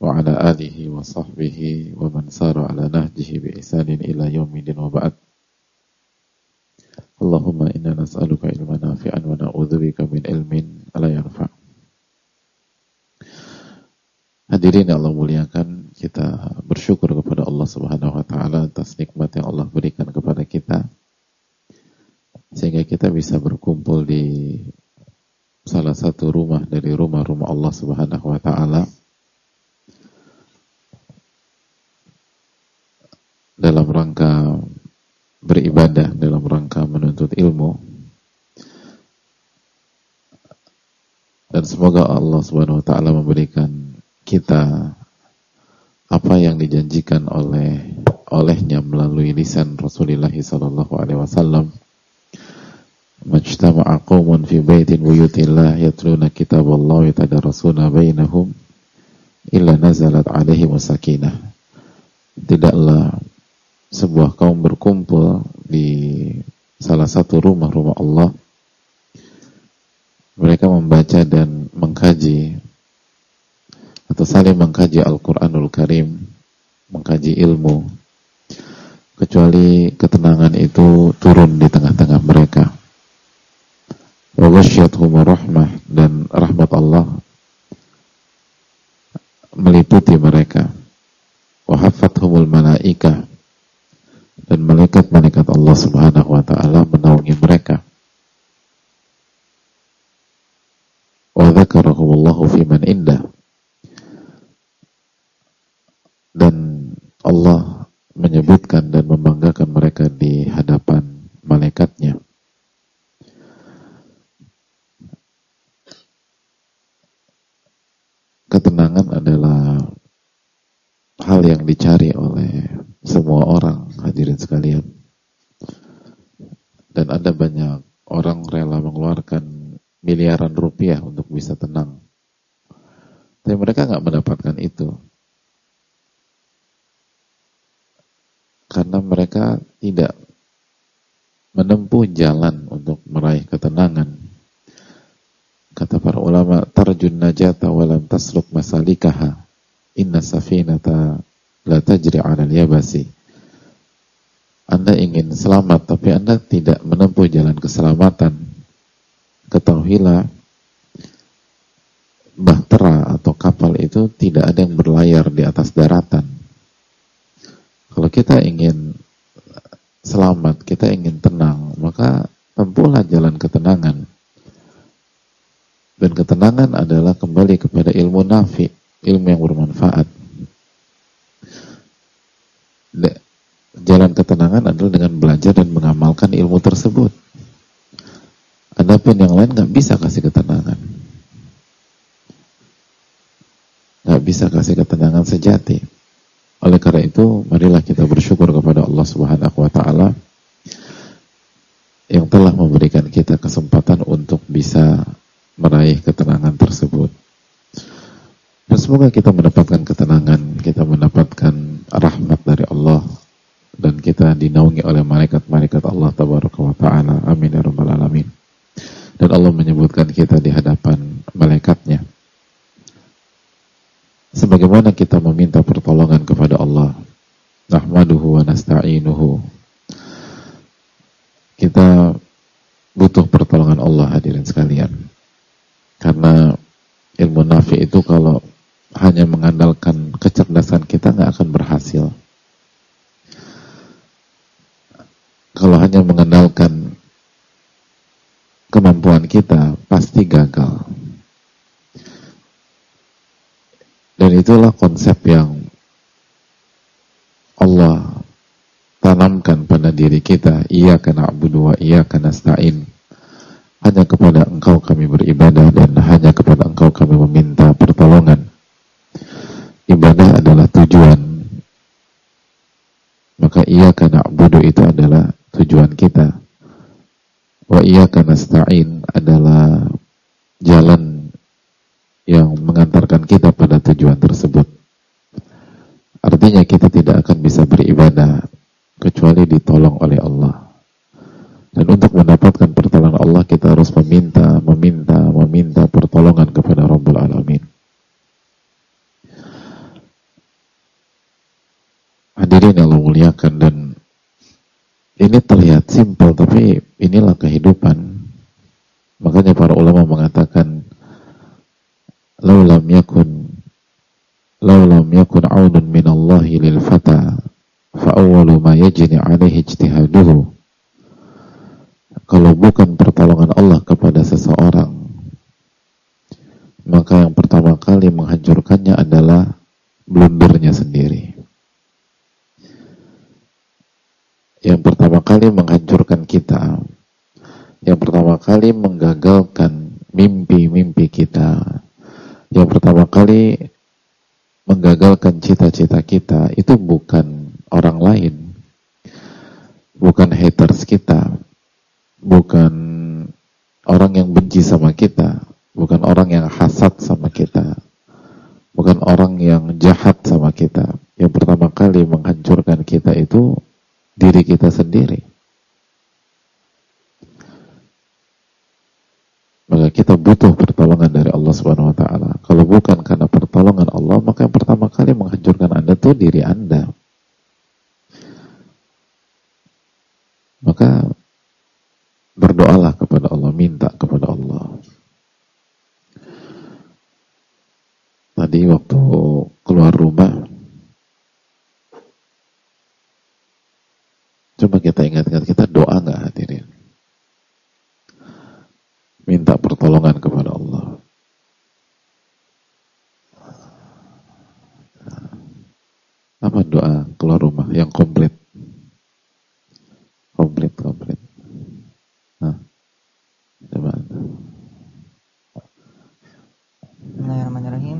wa ala alihi wa sahbihi wa man sara ala nahjihi bi ihsanin ila yaumidin wa ba'd. Allahumma inna nas'aluka ilman nafi'an wa na'udzubika min ilmin la yanfa'. Hadirin yang Allah muliakan, kita bersyukur kepada Allah Subhanahu wa taala atas nikmat yang Allah berikan kepada kita sehingga kita bisa berkumpul di salah satu rumah dari rumah-rumah Allah Subhanahu wa taala dalam rangka beribadah, dalam rangka menuntut ilmu. Dan semoga Allah Subhanahu wa taala memberikan kita apa yang dijanjikan olehnya melalui lisan Rasulullah sallallahu alaihi wasallam. Majtama'a qaumun fi baitin buyutillah yatluna kitaballahi yatadarasuna bainahum illa nazalat alaihim sakinah. Tidaklah sebuah kaum berkumpul di salah satu rumah-rumah Allah, mereka membaca dan mengkaji atau saling mengkaji Al-Quranul Karim, mengkaji ilmu, kecuali ketenangan itu turun di tengah-tengah mereka. Wa ghasyiyatuhumur rahmah, dan rahmat Allah meliputi mereka. Wa haffathumul malaikah, dan malaikat-malaikat Allah Subhanahu wa taala menaungi mereka. Wa dzakarahumullahu fi man indah, dan Allah menyebutkan dan membanggakan mereka di hadapan malaikatnya. Ketenangan adalah hal yang dicari oleh semua orang, hadirin sekalian. Dan ada banyak orang rela mengeluarkan miliaran rupiah untuk bisa tenang. Tapi mereka nggak mendapatkan itu. Karena mereka tidak menempuh jalan untuk meraih ketenangan. Kata para ulama, tarjun najata walam tasluk masalikaha, inna safinata la tajri 'alal yabasi. Anda ingin selamat tapi Anda tidak menempuh jalan keselamatan. Ketahuilah, bahtera atau kapal itu tidak ada yang berlayar di atas daratan. Kalau kita ingin selamat, kita ingin tenang, maka tempuhlah jalan ketenangan. Dan ketenangan adalah kembali kepada ilmu nafi, ilmu yang bermanfaat. Jalan ketenangan adalah dengan belajar dan mengamalkan ilmu tersebut. Adapun yang lain nggak bisa kasih ketenangan, nggak bisa kasih ketenangan sejati. Oleh karena itu, marilah kita bersyukur kepada Allah Subhanahu wa taala yang telah memberikan kita kesempatan untuk bisa meraih ketenangan tersebut. Dan semoga kita mendapatkan ketenangan, kita mendapatkan rahmat dari Allah, dan kita dinaungi oleh malaikat-malaikat Allah Tabaraka wa ta'ala. Amin ya rabbal alamin. Dan Allah menyebutkan kita di hadapan malaikatnya. Sebagaimana kita meminta pertolongan kepada Allah, nahmaduhu wa nasta'inuhu, kita butuh pertolongan Allah, hadirin sekalian. Karena ilmu nafi itu kalau hanya mengandalkan kecerdasan kita nggak akan berhasil. Kalau hanya mengandalkan kemampuan kita, pasti gagal. Dan itulah konsep yang Allah tanamkan pada diri kita. Iyyaka na'budu wa iyyaka nasta'in. Hanya kepada Engkau kami beribadah dan hanya kepada Engkau kami meminta pertolongan. Ibadah adalah tujuan. Maka iyyaka na'budu itu adalah tujuan kita. Wa iyyaka nasta'in adalah jalan yang mengantarkan kita pada tujuan tersebut. Artinya kita tidak akan bisa beribadah kecuali ditolong oleh Allah. Dan untuk mendapatkan pertolongan Allah, kita harus meminta pertolongan kepada Rabbul Alamin. Ini terlihat simpel, tapi inilah kehidupan. Makanya para ulama mengatakan, "Lau lam yakun aunun minallahi lil fata, fa awwalu ma yajni alaihi ijtihaduhu." Kalau bukan pertolongan Allah kepada seseorang, maka yang pertama kali menghancurkannya adalah blundernya sendiri. Yang pertama kali menghancurkan kita, yang pertama kali menggagalkan mimpi-mimpi kita, yang pertama kali menggagalkan cita-cita kita, itu bukan orang lain, bukan haters kita, bukan orang yang benci sama kita, bukan orang yang hasad sama kita, bukan orang yang jahat sama kita. Yang pertama kali menghancurkan kita itu diri kita sendiri. Maka kita butuh pertolongan dari Allah Subhanahu wa taala. Kalau bukan karena pertolongan Allah, maka yang pertama kali menghancurkan Anda itu diri Anda. Maka berdoalah kepada Allah, minta kepada Allah. Tadi waktu keluar rumah, coba kita ingat-ingat, kita doa nggak hadirin? Minta pertolongan kepada Allah. Apa doa keluar rumah yang komplit? Komplit. Nah, coba. Bismillahirrahmanirrahim.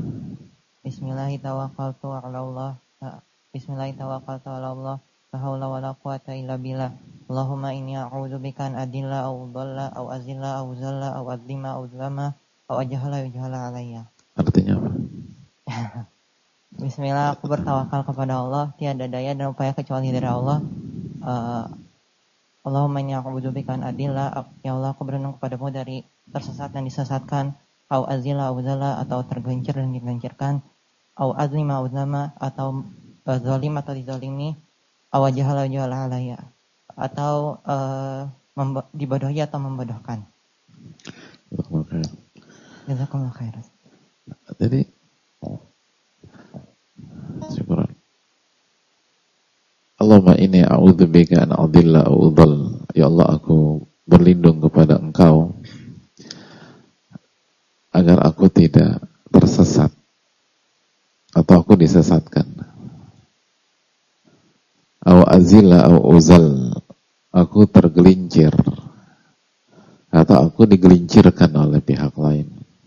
Bismillahirrahmanirrahim. La haula wala quwata illa billah. Allahumma inni a'udzubika an adilla aw dhalla aw azilla aw zalla aw adlima aw zlama aw ajhala yujhala alayya. Artinya apa? Bismillah, aku bertawakal kepada Allah, tiada daya dan upaya kecuali dari Allah. Allahumma inni a'udzubika an adilla, ya Allah aku berlindung kepadamu dari tersesat dan disesatkan, aw azilla aw zalla atau tergelincir dan digelincirkan, aw adlima aw zlama atau zalim atau dizalimi, aw ajhala yujhala alayya atau dibodohi atau membodohkan. Jazakumullah khairan. Jadi syukuran. Allahumma inni a'udzubika an adilla aw udhal. Ya Allah, aku berlindung kepada Engkau agar aku tidak tersesat atau aku disesatkan. Aw azilla aw uzal, aku tergelincir atau aku digelincirkan oleh pihak lain.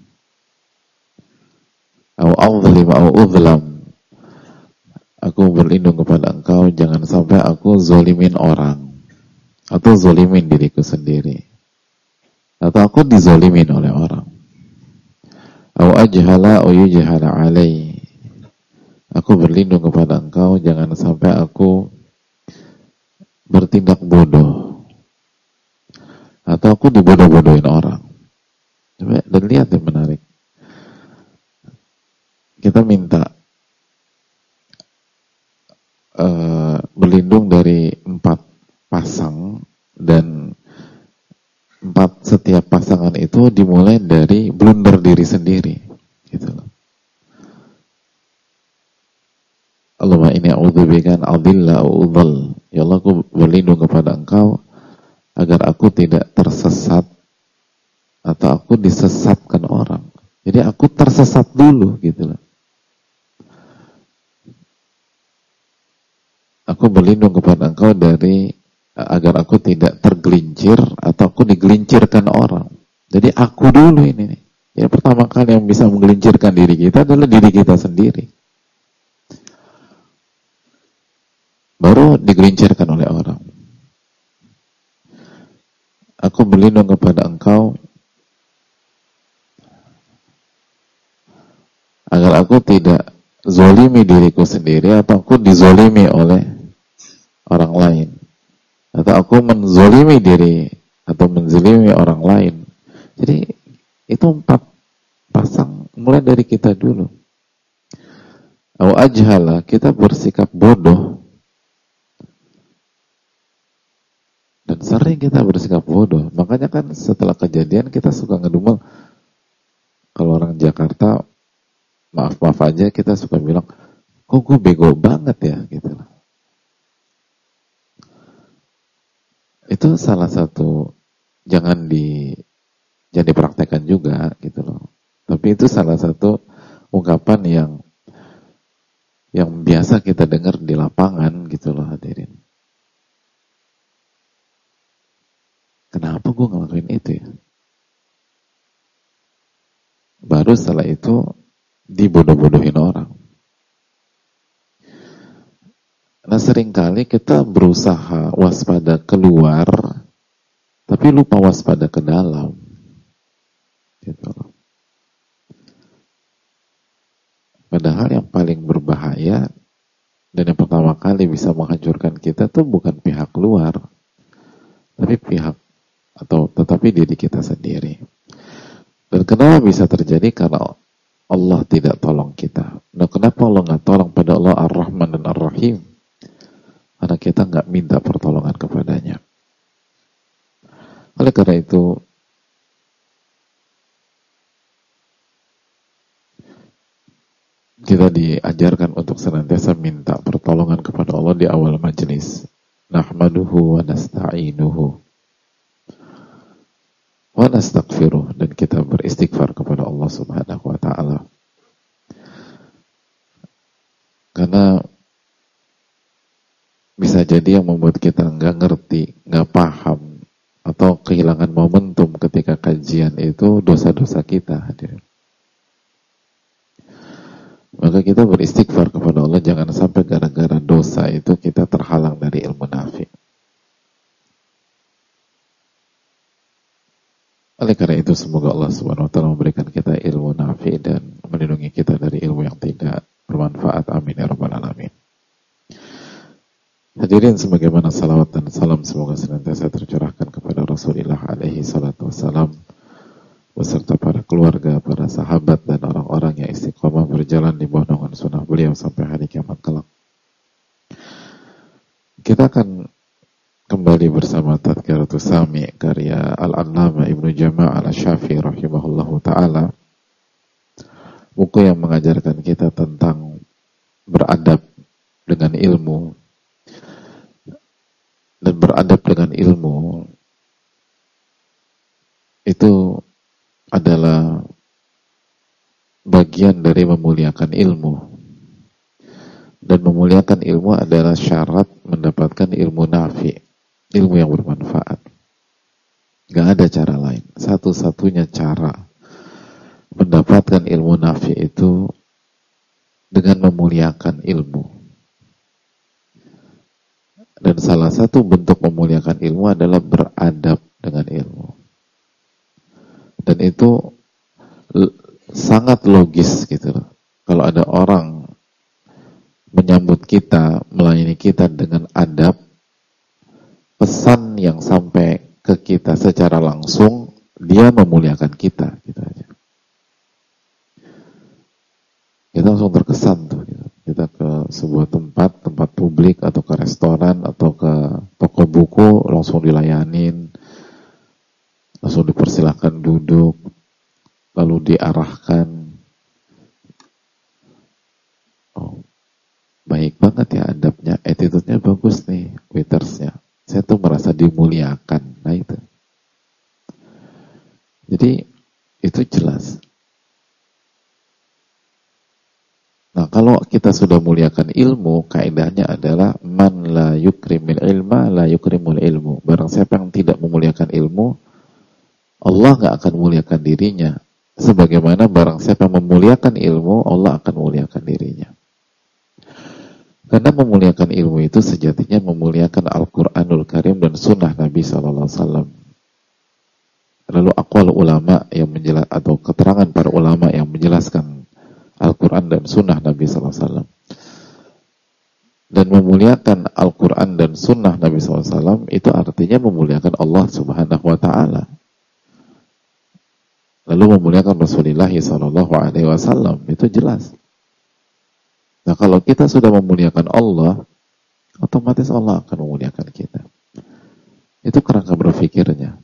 Aw adzlim aw udhlam, aku berlindung kepada Engkau jangan sampai aku zolimin orang atau zolimin diriku sendiri atau aku dizolimin oleh orang. Aw ajhala aw yujhala alai, aku berlindung kepada Engkau jangan sampai aku bertindak bodoh atau aku dibodoh-bodohin orang. Dan lihat yang menarik, kita minta berlindung dari 4 pasang, dan setiap pasangan itu dimulai dari blunder diri sendiri, gitu loh. Allahumma inni a'udzubika an adilla aw udhal. Ya Allah, aku berlindung kepada Engkau agar aku tidak tersesat atau aku disesatkan orang. Jadi aku tersesat dulu, gitu loh. Aku berlindung kepada Engkau dari agar aku tidak tergelincir atau aku digelincirkan orang. Jadi aku dulu ini nih. Ya, pertama kali yang bisa menggelincirkan diri kita adalah diri kita sendiri. Baru digelincirkan oleh orang. Aku berlindung kepada Engkau agar aku tidak zolimi diriku sendiri atau aku dizolimi oleh orang lain, atau aku menzolimi diri atau menzolimi orang lain. Jadi itu 4 pasang mulai dari kita dulu. Aw ajhala, kita bersikap bodoh sering kita bersikap bodoh. Makanya kan setelah kejadian kita suka ngedumel. Kalau orang Jakarta, maaf aja, kita suka bilang, kok gue bego banget ya, gitu. Itu salah satu, jangan dipraktekkan juga, gitu loh. Tapi itu salah satu ungkapan yang biasa kita dengar di lapangan, gitu loh, hadirin. Kenapa gue ngelakuin itu ya? Baru setelah itu dibodoh-bodohin orang. Nah, seringkali kita berusaha waspada keluar, tapi lupa waspada ke dalam. Gitu. Padahal yang paling berbahaya dan yang pertama kali bisa menghancurkan kita tuh bukan pihak luar, tetapi diri kita sendiri. Dan kenapa bisa terjadi? Karena Allah tidak tolong kita. Nah, kenapa Allah nggak tolong pada Allah Ar-Rahman dan Ar-Rahim? Karena kita nggak minta pertolongan kepadanya. Oleh karena itu, kita diajarkan untuk senantiasa minta pertolongan kepada Allah di awal majelis. Nahmaduhu wa nasta'inuhu wa nastaghfiruh, dan kita beristighfar kepada Allah Subhanahu wa ta'ala. Karena bisa jadi yang membuat kita nggak ngerti, nggak paham, atau kehilangan momentum ketika kajian itu dosa-dosa kita, hadirin. Maka kita beristighfar kepada Allah, jangan sampai gara-gara dosa itu kita terhalang dari ilmu nafi. Oleh karena itu, semoga Allah Subhanahu wa ta'ala memberikan kita ilmu nafi dan melindungi kita dari ilmu yang tidak bermanfaat. Amin ya rabbal alamin. Hadirin, sebagaimana salawat dan salam semoga senantiasa tercurahkan kepada Rasulullah alaihi salatu wassalam beserta para keluarga, para sahabat dan orang-orang yang istiqomah berjalan di bawah naungan sunnah beliau sampai hari kiamat kelak. Kita akan kembali bersama Tadhkiratus Sami karya Al-Allamah Ibnu Jama' Al-Syafi'i rahimahullahu ta'ala, buku yang mengajarkan kita tentang beradab dengan ilmu. Dan beradab dengan ilmu itu adalah bagian dari memuliakan ilmu. Dan memuliakan ilmu adalah syarat mendapatkan ilmu nafi, ilmu yang bermanfaat. Gak ada cara lain. Satu-satunya cara mendapatkan ilmu nafi itu dengan memuliakan ilmu. Dan salah satu bentuk memuliakan ilmu adalah beradab dengan ilmu. Dan itu sangat logis gitu loh. Kalau ada orang menyambut kita, melayani kita dengan adab, pesan yang sampai ke kita secara langsung, dia memuliakan kita, gitu aja. Kita langsung terkesan tuh, gitu. Kita ke sebuah tempat publik atau ke restoran atau ke toko buku, langsung dilayanin, langsung dipersilakan duduk, lalu diarahkan. Oh, baik banget ya adabnya, attitude-nya bagus nih, waitersnya. Saya tuh merasa dimuliakan. Nah itu. Jadi itu jelas. Nah, kalau kita sudah muliakan ilmu, kaidahnya adalah man la yukrimil ilma la yukrimul ilmu. Barang siapa yang tidak memuliakan ilmu, Allah nggak akan memuliakan dirinya. Sebagaimana barang siapa yang memuliakan ilmu, Allah akan memuliakan dirinya. Karena memuliakan ilmu itu sejatinya memuliakan Al-Quranul Karim dan Sunnah Nabi SAW. Lalu aqwal ulama yang menjelaskan, atau keterangan para ulama yang menjelaskan Al-Quran dan Sunnah Nabi SAW. Dan memuliakan Al-Quran dan Sunnah Nabi SAW itu artinya memuliakan Allah Subhanahu Wa Ta'ala. Lalu memuliakan Rasulullah SAW, itu jelas. Nah, kalau kita sudah memuliakan Allah, otomatis Allah akan memuliakan kita. Itu kerangka berpikirnya.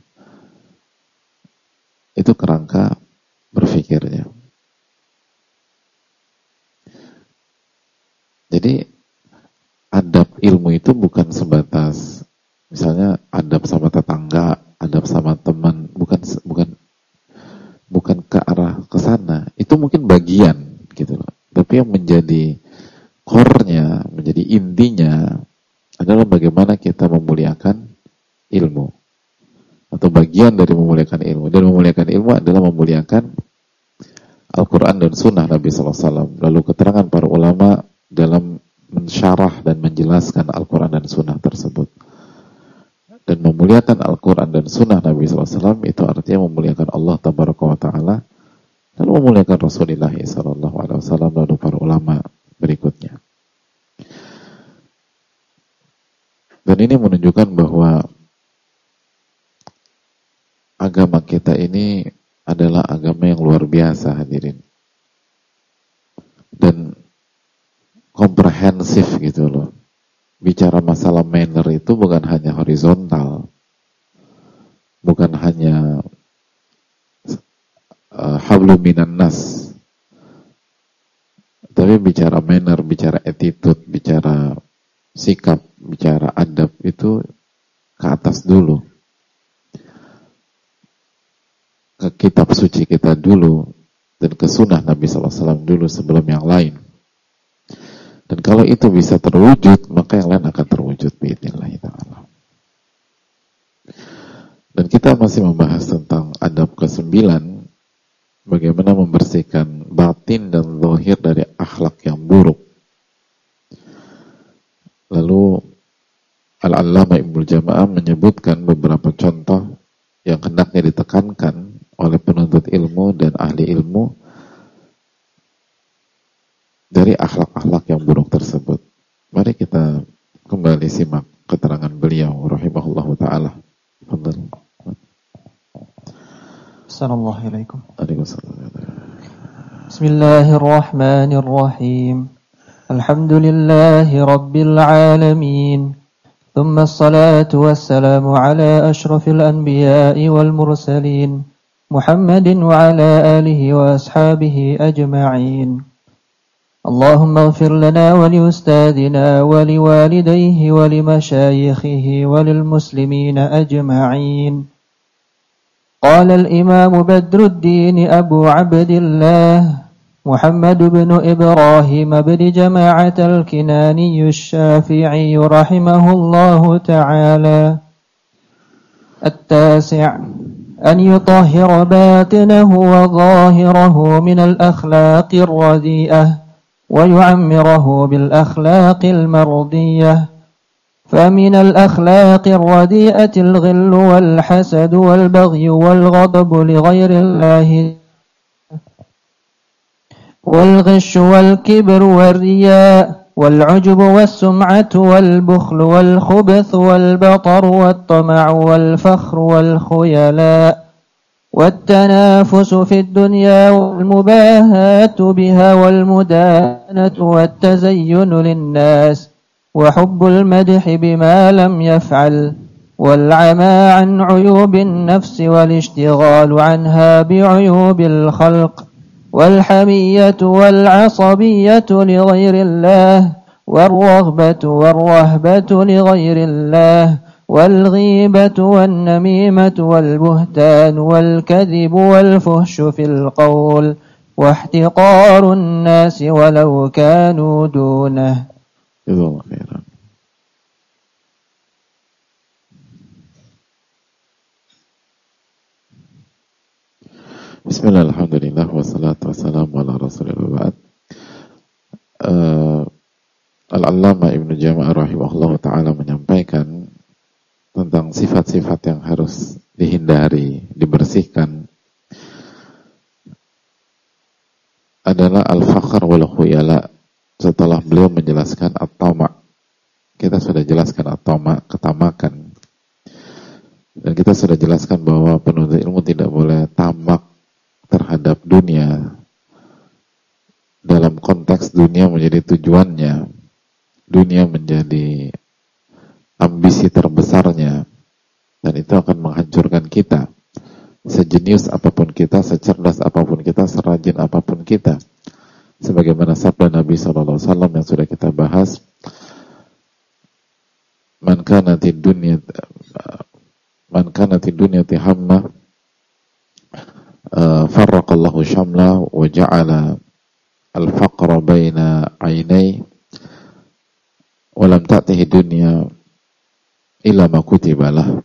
Itu kerangka berpikirnya. Jadi adab ilmu itu bukan sebatas misalnya adab sama tetangga, adab sama teman, bukan ke arah ke sana. Itu mungkin bagian gitu loh. Tapi yang menjadi core-nya, menjadi intinya adalah bagaimana kita memuliakan ilmu. Atau bagian dari memuliakan ilmu. Dan memuliakan ilmu adalah memuliakan Al-Quran dan Sunnah Nabi SAW. Lalu keterangan para ulama dalam mensyarah dan menjelaskan Al-Quran dan Sunnah tersebut. Dan memuliakan Al-Quran dan Sunnah Nabi SAW itu artinya memuliakan Allah Tabaraka wa Ta'ala dan memuliakan Rasulullah SAW lalu para ulama berikutnya. Dan ini menunjukkan bahwa agama kita ini adalah agama yang luar biasa, hadirin. Dan komprehensif gitu loh. Bicara masalah manner itu bukan hanya horizontal, bukan hanya hablum minan nas, tapi bicara manner, bicara attitude, bicara sikap, bicara adab itu ke atas dulu, ke kitab suci kita dulu, dan ke sunnah Nabi SAW dulu sebelum yang lain. Dan kalau itu bisa terwujud, maka yang lain akan terwujud biidznillah ta'ala. Dan kita masih membahas tentang adab ke-9, bagaimana membersihkan batin dan zahir dari akhlak yang buruk. Lalu Al-Allamah Ibnu Jama'ah menyebutkan beberapa contoh yang hendaknya ditekankan oleh penuntut ilmu dan ahli ilmu dari akhlak-akhlak yang buruk tersebut. Mari kita kembali simak keterangan beliau rahimahullahu ta'ala. Fadhal. Assalamualaikum. Waalaikumsalam. Bismillahirrahmanirrahim. Alhamdulillahi rabbil alamin. ثم الصلاة والسلام على أشرف الأنبياء والمرسلين محمد وعلى آله وأصحابه أجمعين. اللهم اغفر لنا ولأستاذنا ولوالديه ولمشايخه وللمسلمين أجمعين. قال الإمام بدر الدين أبو عبد الله محمد بن إبراهيم بن جماعة الكناني الشافعي رحمه الله تعالى. التاسع أن يطهر باطنه وظاهره من الأخلاق الرديئة ويعمره بالأخلاق المرضية. فمن الأخلاق الرديئة الغل والحسد والبغي والغضب لغير الله والغش والكبر والرياء والعجب والسمعة والبخل والخبث والبطر والطمع والفخر والخيلاء والتنافس في الدنيا والمباهاة بها والمدانة والتزين للناس وحب المدح بما لم يفعل والعمى عن عيوب النفس والاشتغال عنها بعيوب الخلق والحمية والعصبية لغير الله والرغبة والرهبة لغير الله والغيبة والنميمة والبهتان والكذب والفحش في القول واحتقار الناس ولو كانوا دونه. جزاك الله خيرا. Bismillah, alhamdulillah, wassalatu wassalamu ala rasulillah. Al-Allamah Ibnu Jama'ah rahimahullah ta'ala menyampaikan tentang sifat-sifat yang harus dihindari, dibersihkan adalah al-fakhr wal khuyala. Setelah beliau menjelaskan at-tama', kita sudah jelaskan at-tama', ketamakan, dan kita sudah jelaskan bahwa penuntut ilmu tidak boleh tamak terhadap dunia dalam konteks dunia menjadi tujuannya, dunia menjadi ambisi terbesarnya, Dan itu akan menghancurkan kita. Sejenius apapun kita, secerdas apapun kita, serajin apapun kita. Sebagaimana sabda Nabi SAW yang sudah kita bahas, Man kanatid dunya tihamma farraqallahu syamla wa ja'ala al-faqra baina aynai wa lam ta'tihi dunya illa ma kutibalah.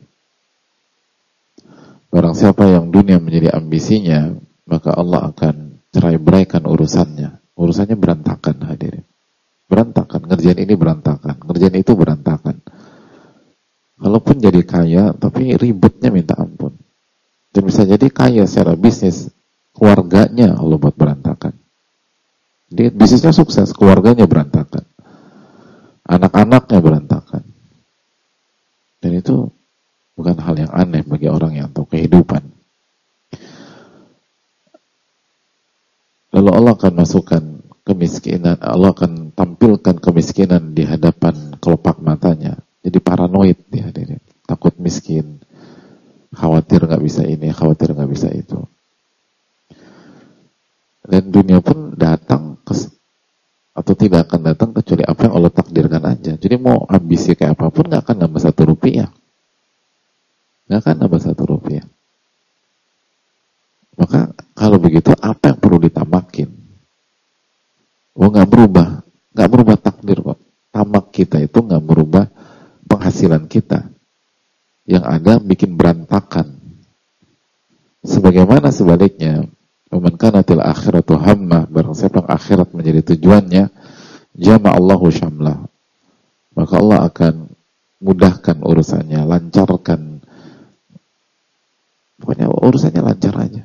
Barang siapa yang dunia menjadi ambisinya, maka Allah akan cerai-beraikan urusannya. Urusannya berantakan, hadirin. Berantakan, ngerjain ini berantakan, ngerjain itu berantakan. Kalaupun jadi kaya, tapi ribetnya minta ampun. Dan bisa jadi kaya secara bisnis, keluarganya Allah buat berantakan. Dia bisnisnya sukses, keluarganya berantakan. Anak-anaknya berantakan. Dan itu bukan hal yang aneh bagi orang yang tahu kehidupan. Lalu Allah akan masukkan kemiskinan, Allah akan tampilkan kemiskinan di hadapan kelopak matanya. Jadi paranoid dia, takut miskin, khawatir nggak bisa ini, khawatir nggak bisa itu. Dan dunia pun datang atau tidak akan datang kecuali apa yang Allah takdirkan aja. Jadi mau ambisi kayak apapun nggak akan nambah 1 rupiah. Nggak akan nambah 1 rupiah. Maka kalau begitu apa yang perlu ditamakin? Oh, nggak berubah takdir kok. Tamak kita itu nggak merubah penghasilan kita. Yang ada bikin berantakan. Sebagaimana sebaliknya, man kanatil akhiratu hammah, barang siapa yang akhirat menjadi tujuannya, jama'allahu syamlah. Maka Allah akan mudahkan urusannya, lancarkan. Pokoknya urusannya lancar aja.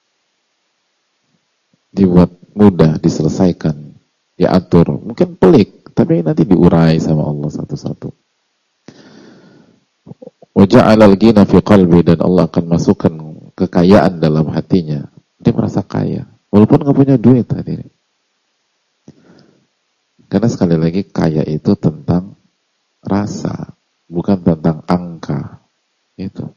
Dibuat mudah, diselesaikan, diatur. Mungkin pelik, tapi nanti diurai sama Allah satu-satu. Wa ja'alal ghina fi qalbi, dan Allah akan masukkan kekayaan dalam hatinya. Dia merasa kaya, walaupun nggak punya duit tadi. Karena sekali lagi kaya itu tentang rasa, bukan tentang angka. Itu.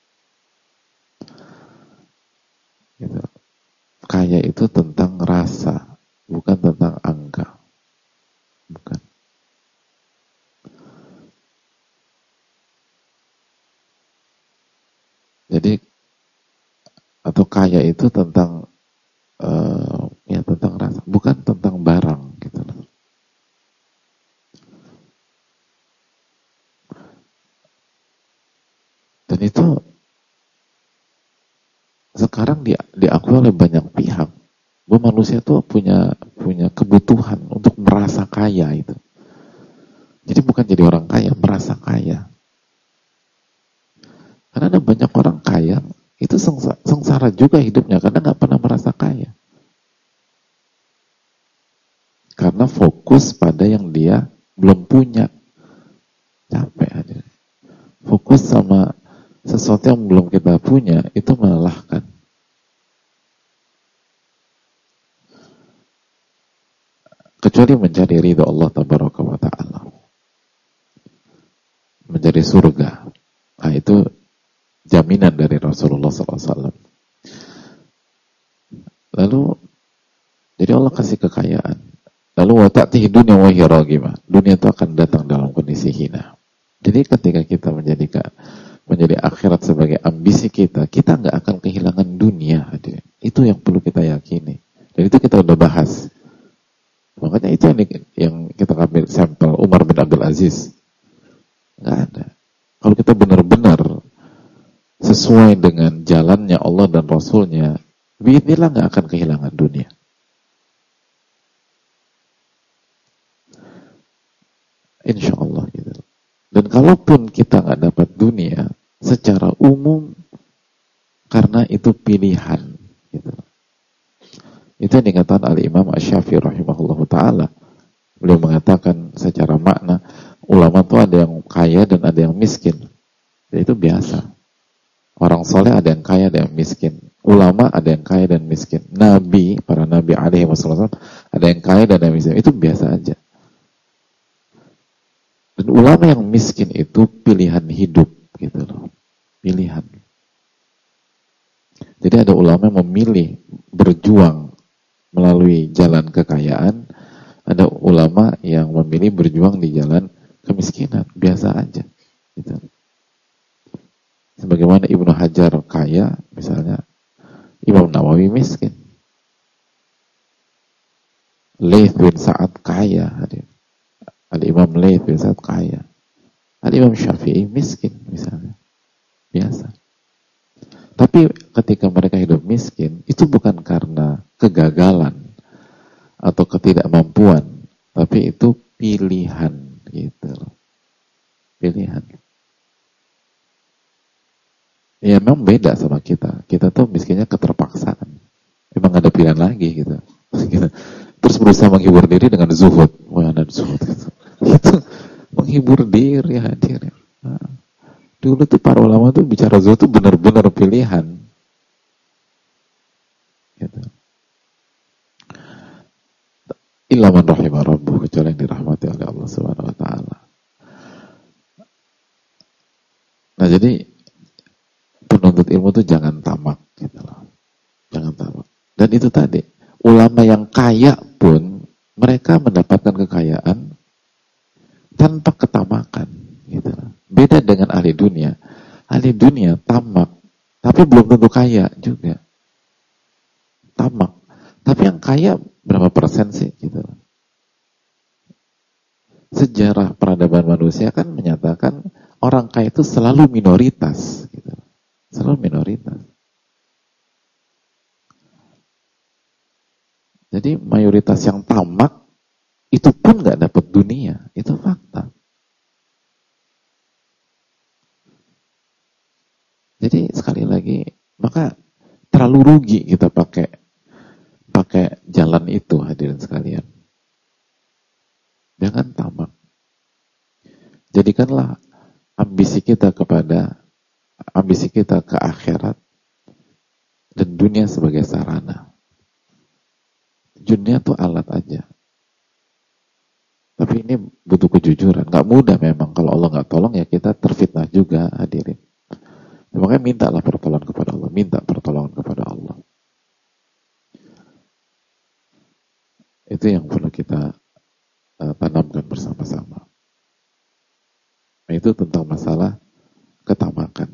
Kaya itu tentang rasa, bukan tentang angka. Bukan. Jadi atau kaya itu tentang ya tentang rasa, bukan tentang barang gitu loh. Dan itu sekarang diakui oleh banyak pihak bahwa manusia itu punya kebutuhan untuk merasa kaya itu. Jadi bukan jadi orang kaya, merasa kaya. Karena ada banyak orang kaya itu sengsara juga hidupnya karena nggak pernah merasa kaya. Karena fokus pada yang dia belum punya. Capek aja. Fokus sama sesuatu yang belum kita punya itu melelahkan. Kecuali mencari ridha Allah tabaraka wa ta'ala, mencari surga. Nah itu jaminan dari Rasulullah SAW. Lalu jadi Allah kasih kekayaan. Lalu wa ta'tihi dunya wa hiya raghimah. Dunia itu akan datang dalam kondisi hina. Jadi ketika kita menjadi akhirat sebagai ambisi kita nggak akan kehilangan dunia. Itu yang perlu kita yakini. Dan itu kita udah bahas. Makanya itu yang kita ambil sampel Umar bin Abdul Aziz. Nggak ada. Kalau kita benar-benar sesuai dengan jalannya Allah dan Rasulnya, biidznillah nggak akan kehilangan dunia. Insya Allah gitu. Dan kalaupun kita nggak dapat dunia, secara umum karena itu pilihan gitu. Itu yang dikatakan oleh Imam Asy-Syafi'i rahimahullahu ta'ala. Beliau mengatakan secara makna, ulama itu ada yang kaya dan ada yang miskin. Dan itu biasa. Orang soleh ada yang kaya, ada yang miskin. Ulama ada yang kaya dan miskin. Nabi, para nabi alaihi wasallam ada yang kaya dan ada yang miskin. Itu biasa aja. Dan ulama yang miskin itu pilihan hidup gitu loh. Pilihan. Jadi ada ulama yang memilih berjuang melalui jalan kekayaan, ada ulama yang memilih berjuang di jalan kemiskinan, biasa aja. Gitu. Sebagaimana Ibnu Hajar kaya, misalnya Imam Nawawi miskin. Laits bin Sa'ad kaya, Al-Imam Laits bin Sa'ad kaya. Al-Imam Syafi'i miskin misalnya. Biasa. Tapi ketika mereka hidup miskin, itu bukan karena kegagalan atau ketidakmampuan, tapi itu pilihan gitu. Pilihan. Ya memang beda sama kita. Kita tuh miskinnya keterpaksaan. Emang ada pilihan lagi gitu. Terus berusaha menghibur diri dengan zuhud. Wah, ada zuhud gitu. Itu menghibur diri hadir. Nah, dulu tuh para ulama tuh bicara zuhud tuh benar-benar pilihan. Gitu. Illa man rahimah rabbuh, kecuali yang dirahmati oleh Allah Subhanahu wa taala. Nah, jadi penuntut ilmu tuh jangan tamak gitu loh. Jangan tamak. Dan itu tadi, ulama yang kaya pun mereka mendapatkan kekayaan tanpa ketamakan gitu loh. Beda dengan ahli dunia. Ahli dunia tamak, tapi belum tentu kaya juga. Tamak. Tapi yang kaya berapa persen sih gitu loh. Sejarah peradaban manusia kan menyatakan orang kaya itu selalu minoritas gitu. Selalu minoritas. Jadi mayoritas yang tamak itu pun nggak dapat dunia, itu fakta. Jadi sekali lagi, maka terlalu rugi kita pakai jalan itu, hadirin sekalian. Jangan tamak. Jadikanlah ambisi kita ke akhirat dan dunia sebagai sarana. Dunia tuh alat aja. Tapi ini butuh kejujuran. Gak mudah memang. Kalau Allah gak tolong ya kita terfitnah juga, hadirin. Makanya mintalah pertolongan kepada Allah. Minta pertolongan kepada Allah. Itu yang perlu kita tanamkan bersama-sama. Nah, itu tentang masalah ketamakan.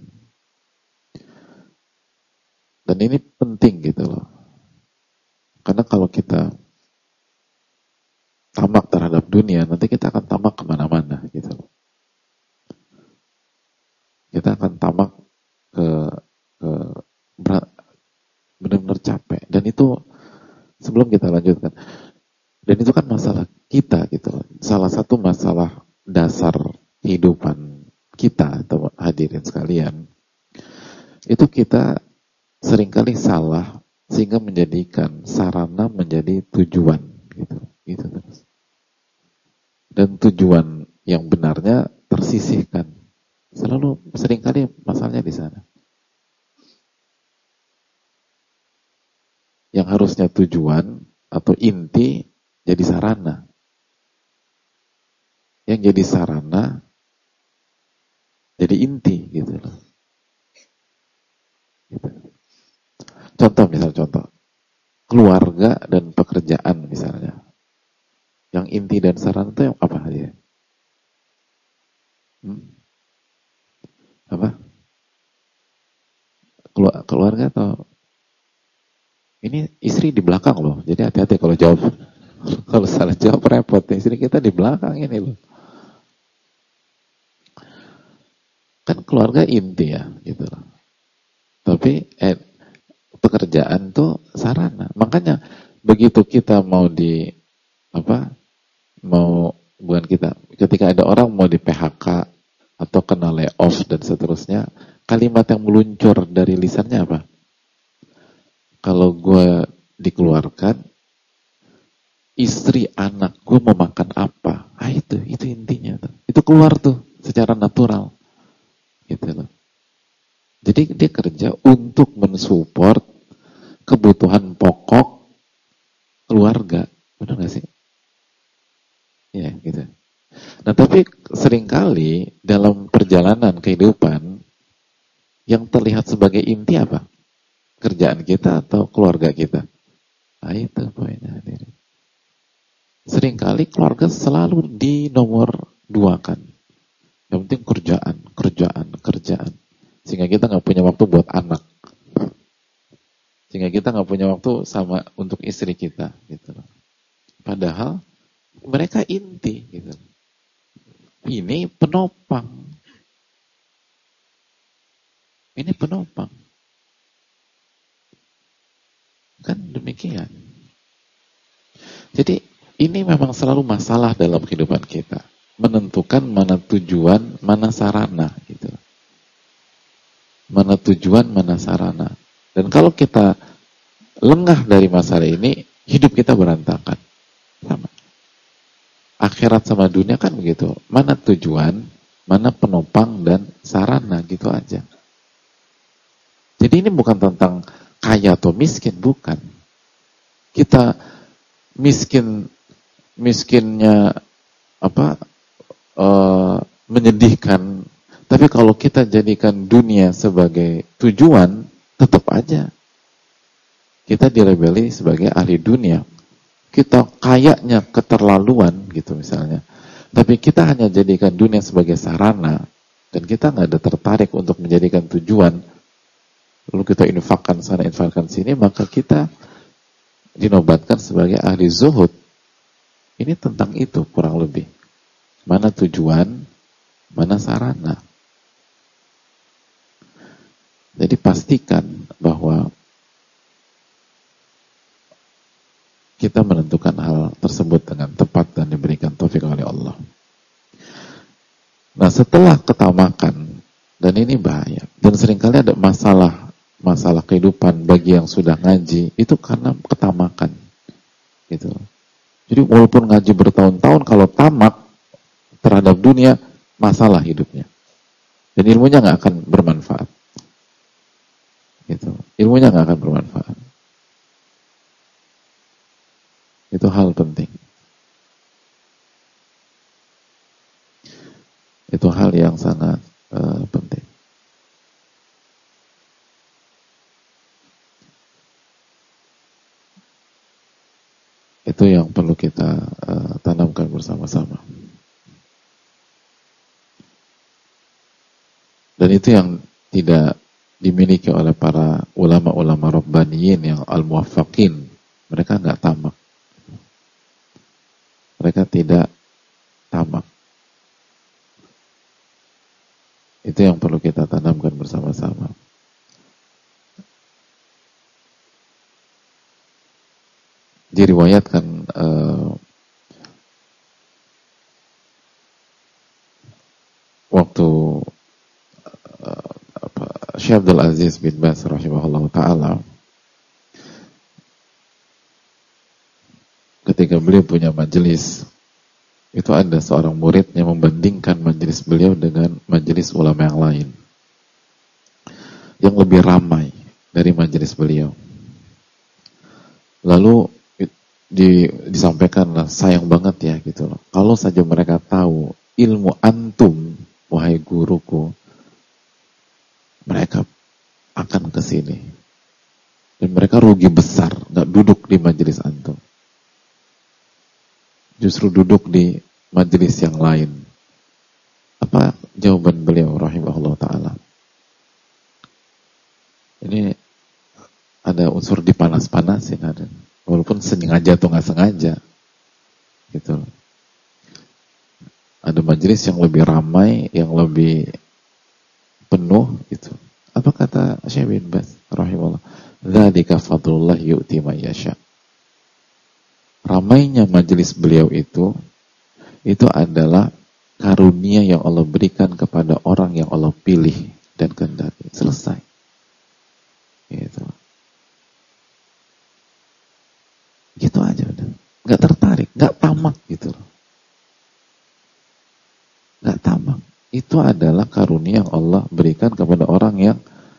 Dan ini penting gitu loh. Karena kalau kita tamak terhadap dunia, nanti kita akan tamak kemana-mana gitu loh. Kita akan tamak ke benar-benar capek. Dan itu sebelum kita lanjutkan, dan itu kan masalah kita gitu loh. Salah satu masalah dasar kehidupan kita atau hadirin sekalian, itu kita seringkali salah sehingga menjadikan sarana menjadi tujuan gitu terus. Dan tujuan yang benarnya tersisihkan. Seringkali masalahnya di sana. Yang harusnya tujuan atau inti jadi sarana. Yang jadi sarana jadi inti gitu loh. Gitu. Contoh keluarga dan pekerjaan misalnya. Yang inti dan sarana itu yang apa aja? Apa? Keluarga atau ini istri di belakang loh. Jadi hati-hati kalau jawab. Kalau salah jawab repot. Istri kita di belakang ini loh. Kan keluarga inti ya gitu loh. Tapi pekerjaan tuh sarana. Makanya begitu kita ketika ada orang mau di PHK atau kena layoff dan seterusnya, kalimat yang meluncur dari lisannya apa? Kalau gue dikeluarkan, istri anak gue mau makan apa? Itu intinya tuh. Itu keluar tuh secara natural. Gitu loh. Jadi dia kerja untuk mensupport kebutuhan pokok keluarga. Benar gak sih? Ya, gitu. Nah, tapi seringkali dalam perjalanan kehidupan, Yang terlihat sebagai inti apa? Kerjaan kita atau keluarga kita? Nah, itu poinnya. Seringkali keluarga selalu di nomor 2 kan. Yang penting kerjaan. Sehingga kita nggak punya waktu buat anak. Sehingga kita nggak punya waktu sama untuk istri kita, gitu. Padahal mereka inti, gitu. Ini penopang. Kan demikian. Jadi ini memang selalu masalah dalam kehidupan kita. Menentukan mana tujuan, mana sarana, gitu. Mana tujuan, mana sarana. Dan kalau kita lengah dari masalah ini, hidup kita berantakan. Sama. Akhirat sama dunia kan begitu. Mana tujuan, mana penopang dan sarana, gitu aja. Jadi ini bukan tentang kaya atau miskin, bukan. Kita miskinnya menyedihkan, tapi kalau kita jadikan dunia sebagai tujuan, tetap aja kita dilabeli sebagai ahli dunia. Kita kayaknya keterlaluan gitu misalnya, tapi kita hanya jadikan dunia sebagai sarana dan kita nggak ada tertarik untuk menjadikan tujuan, lalu kita infakkan sana infakkan sini, maka kita dinobatkan sebagai ahli zuhud. Ini tentang itu kurang lebih. Mana tujuan, mana sarana. Jadi pastikan bahwa kita menentukan hal tersebut dengan tepat dan diberikan taufik oleh Allah. Nah, setelah ketamakan, dan ini bahaya, dan seringkali ada masalah kehidupan bagi yang sudah ngaji, itu karena ketamakan. Gitu. Jadi walaupun ngaji bertahun-tahun, kalau tamak terhadap dunia, masalah hidupnya. Dan ilmunya nggak akan bermanfaat. Gitu. Ilmunya nggak akan bermanfaat. Itu hal penting. Itu hal yang sangat penting. Itu yang perlu kita tanamkan bersama-sama. Dan itu yang tidak dimiliki oleh para ulama-ulama rabbaniyin yang al-muwaffaqin. Mereka nggak tamak. Mereka tidak tamak. Itu yang perlu kita tanamkan bersama-sama. Diriwayatkan waktu Syekh Abdul Aziz bin Baz rahimahullah ta'ala, ketika beliau punya majelis, itu ada seorang murid yang membandingkan majelis beliau dengan majelis ulama yang lain yang lebih ramai dari majelis beliau. Lalu disampaikan, sayang banget ya gitu loh, kalau saja mereka tahu ilmu antum wahai guruku, mereka akan ke sini dan mereka rugi besar nggak duduk di majelis antum, justru duduk di majelis yang lain. Apa jawaban beliau rahimahullah ta'ala? Ini ada unsur dipanas-panasin, ada, walaupun sengaja atau nggak sengaja gitu. Ada majelis yang lebih ramai, yang lebih penuh itu. Apa kata Syekh bin Baz rahimahullah? Dzalika fadlullah yu'ti man yasha. Ramainya majelis beliau itu adalah karunia yang Allah berikan kepada orang yang Allah pilih dan kehendaki. Selesai. Gitu. Gitu aja udah. Nggak tertarik, nggak tamak gitu loh. Nggak tamak. Itu adalah karunia yang Allah berikan kepada orang yang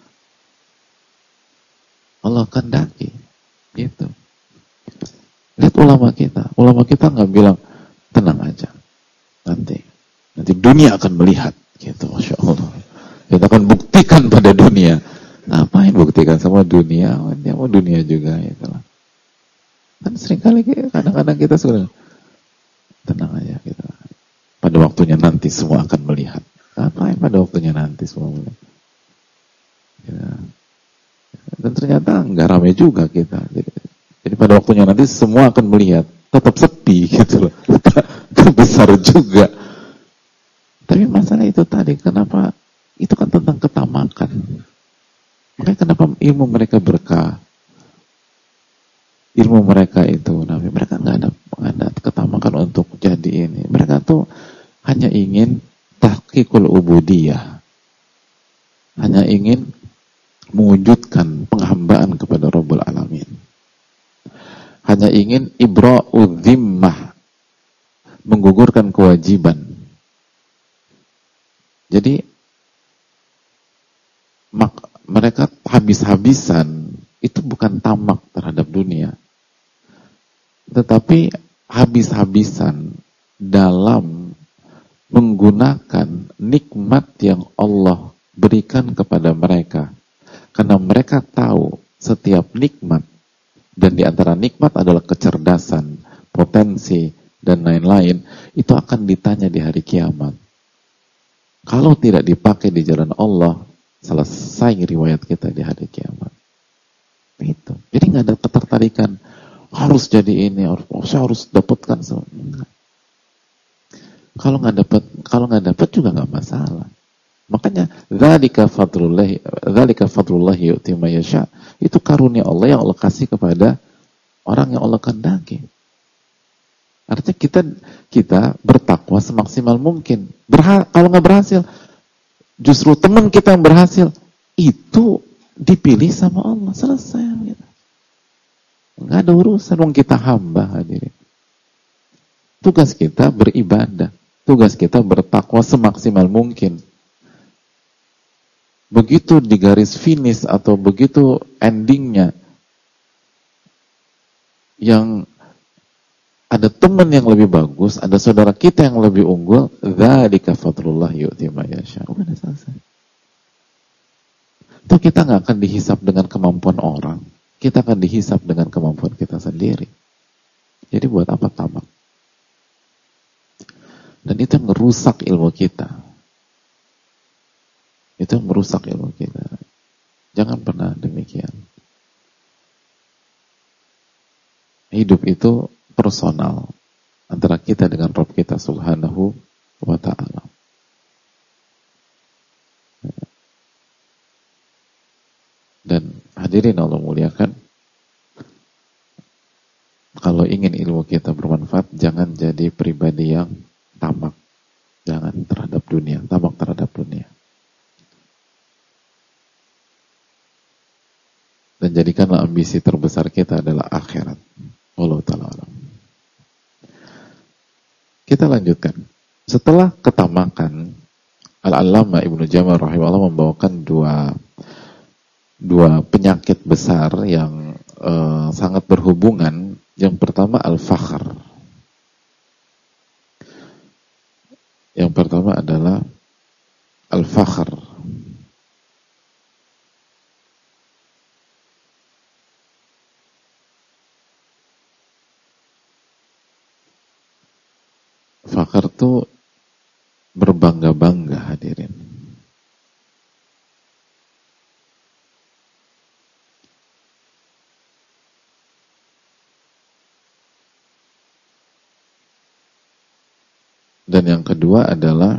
Allah kehendaki. Gitu. Lihat ulama kita nggak bilang tenang aja, nanti dunia akan melihat, gitu, masya Allah. Kita akan buktikan pada dunia. Ngapain buktikan sama dunia? Dia mau dunia juga gitu lah. Kan seringkali kadang-kadang kita sudah tenang aja gitu. Pada waktunya nanti semua akan melihat. Ngapain pada waktunya nanti semua melihat? Ya. Dan ternyata nggak ramai juga kita. Jadi pada waktunya nanti semua akan melihat, tetap sepi gitu loh. Besar juga. Tapi masalah itu tadi, kenapa? Itu kan tentang ketamakan. Makanya kenapa ilmu mereka berkah? Ilmu mereka itu, mereka nggak ada ketamakan untuk jadi ini. Mereka tuh hanya ingin tahqiqul ubudiyah, hanya ingin mewujudkan penghambaan kepada Rabbul Alamin, hanya ingin ibra'u dhimmah, menggugurkan kewajiban. Jadi mereka habis-habisan, itu bukan tamak terhadap dunia, tetapi habis-habisan dalam menggunakan nikmat yang Allah berikan kepada mereka. Karena mereka tahu setiap nikmat, dan di antara nikmat adalah kecerdasan, potensi, dan lain-lain, itu akan ditanya di hari kiamat. Kalau tidak dipakai di jalan Allah, selesai riwayat kita di hari kiamat. Itu. Jadi nggak ada ketertarikan harus jadi ini, saya harus dapatkan semua. Kalau nggak dapat juga nggak masalah. Makanya dzalika fadlullah yu'ti may yasha. Itu karunia Allah yang Allah kasih kepada orang yang Allah kehendaki. Artinya kita bertakwa semaksimal mungkin. Kalau nggak berhasil, justru teman kita yang berhasil itu dipilih sama Allah, selesai gitu. Nggak ada urusan, wong kita hamba, hadirin. Tugas kita beribadah, tugas kita bertakwa semaksimal mungkin. Begitu di garis finish atau begitu endingnya, yang ada teman yang lebih bagus, ada saudara kita yang lebih unggul, dzalika fadlullah yu'ti may yasha. Udah selesai. Itu kita nggak akan dihisap dengan kemampuan orang, kita akan dihisap dengan kemampuan kita sendiri. Jadi buat apa tamak? Dan itu yang merusak ilmu kita. Itu yang merusak ilmu kita. Jangan pernah demikian. Hidup itu personal antara kita dengan Rabb kita subhanahu wa ta'ala. Dan hadirin Allah muliakan, kalau ingin ilmu kita bermanfaat, jangan jadi pribadi yang tamak. Jangan terhadap dunia, tamak terhadap dunia. Dan jadikanlah ambisi terbesar kita adalah akhirat. Wallahu ta'ala alam. Kita lanjutkan. Setelah ketamakan, Al-Allamah Ibnu Jamar rahimahullah membawakan dua penyakit besar yang sangat berhubungan. Yang pertama al-fakhr. Yang pertama adalah al-fakhr. Fakhr itu berbangga-bangga, hadirin. Dan yang kedua adalah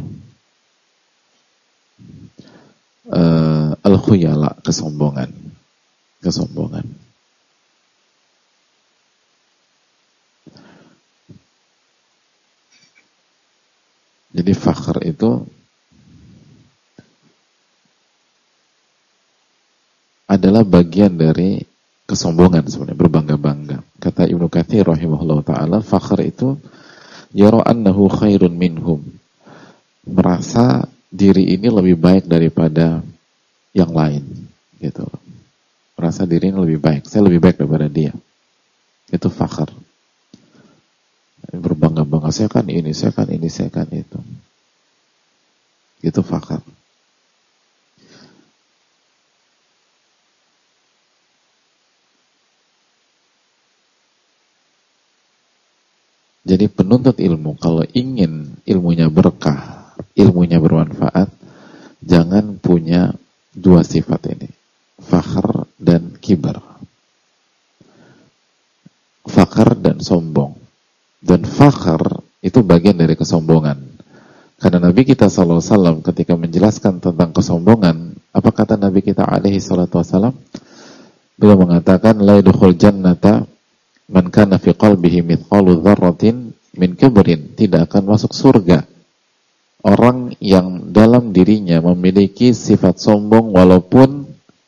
al-khuyala, kesombongan. Jadi fakhr itu adalah bagian dari kesombongan sebenarnya, berbangga-bangga. Kata Ibnu Katsir rahimahullah ta'ala, fakhr itu yara annahu khairun minhum, merasa diri ini lebih baik daripada yang lain gitu. Merasa diri ini lebih baik, saya lebih baik daripada dia. Itu fakhr. Berbangga-bangga, saya kan ini, saya kan ini, saya kan itu. Itu fakhr. penuntut ilmu kalau ingin ilmunya berkah, ilmunya bermanfaat, jangan punya dua sifat ini, fakhr dan kibar. Fakhr dan sombong. Dan fakhr itu bagian dari kesombongan. Karena Nabi kita SAW ketika menjelaskan tentang kesombongan, apa kata Nabi kita alaihi salatu wassalam? Beliau mengatakan, la yadkhul jannata man kana fi qalbihi mithqalu dzarratin min kibrin. Tidak akan masuk surga orang yang dalam dirinya memiliki sifat sombong walaupun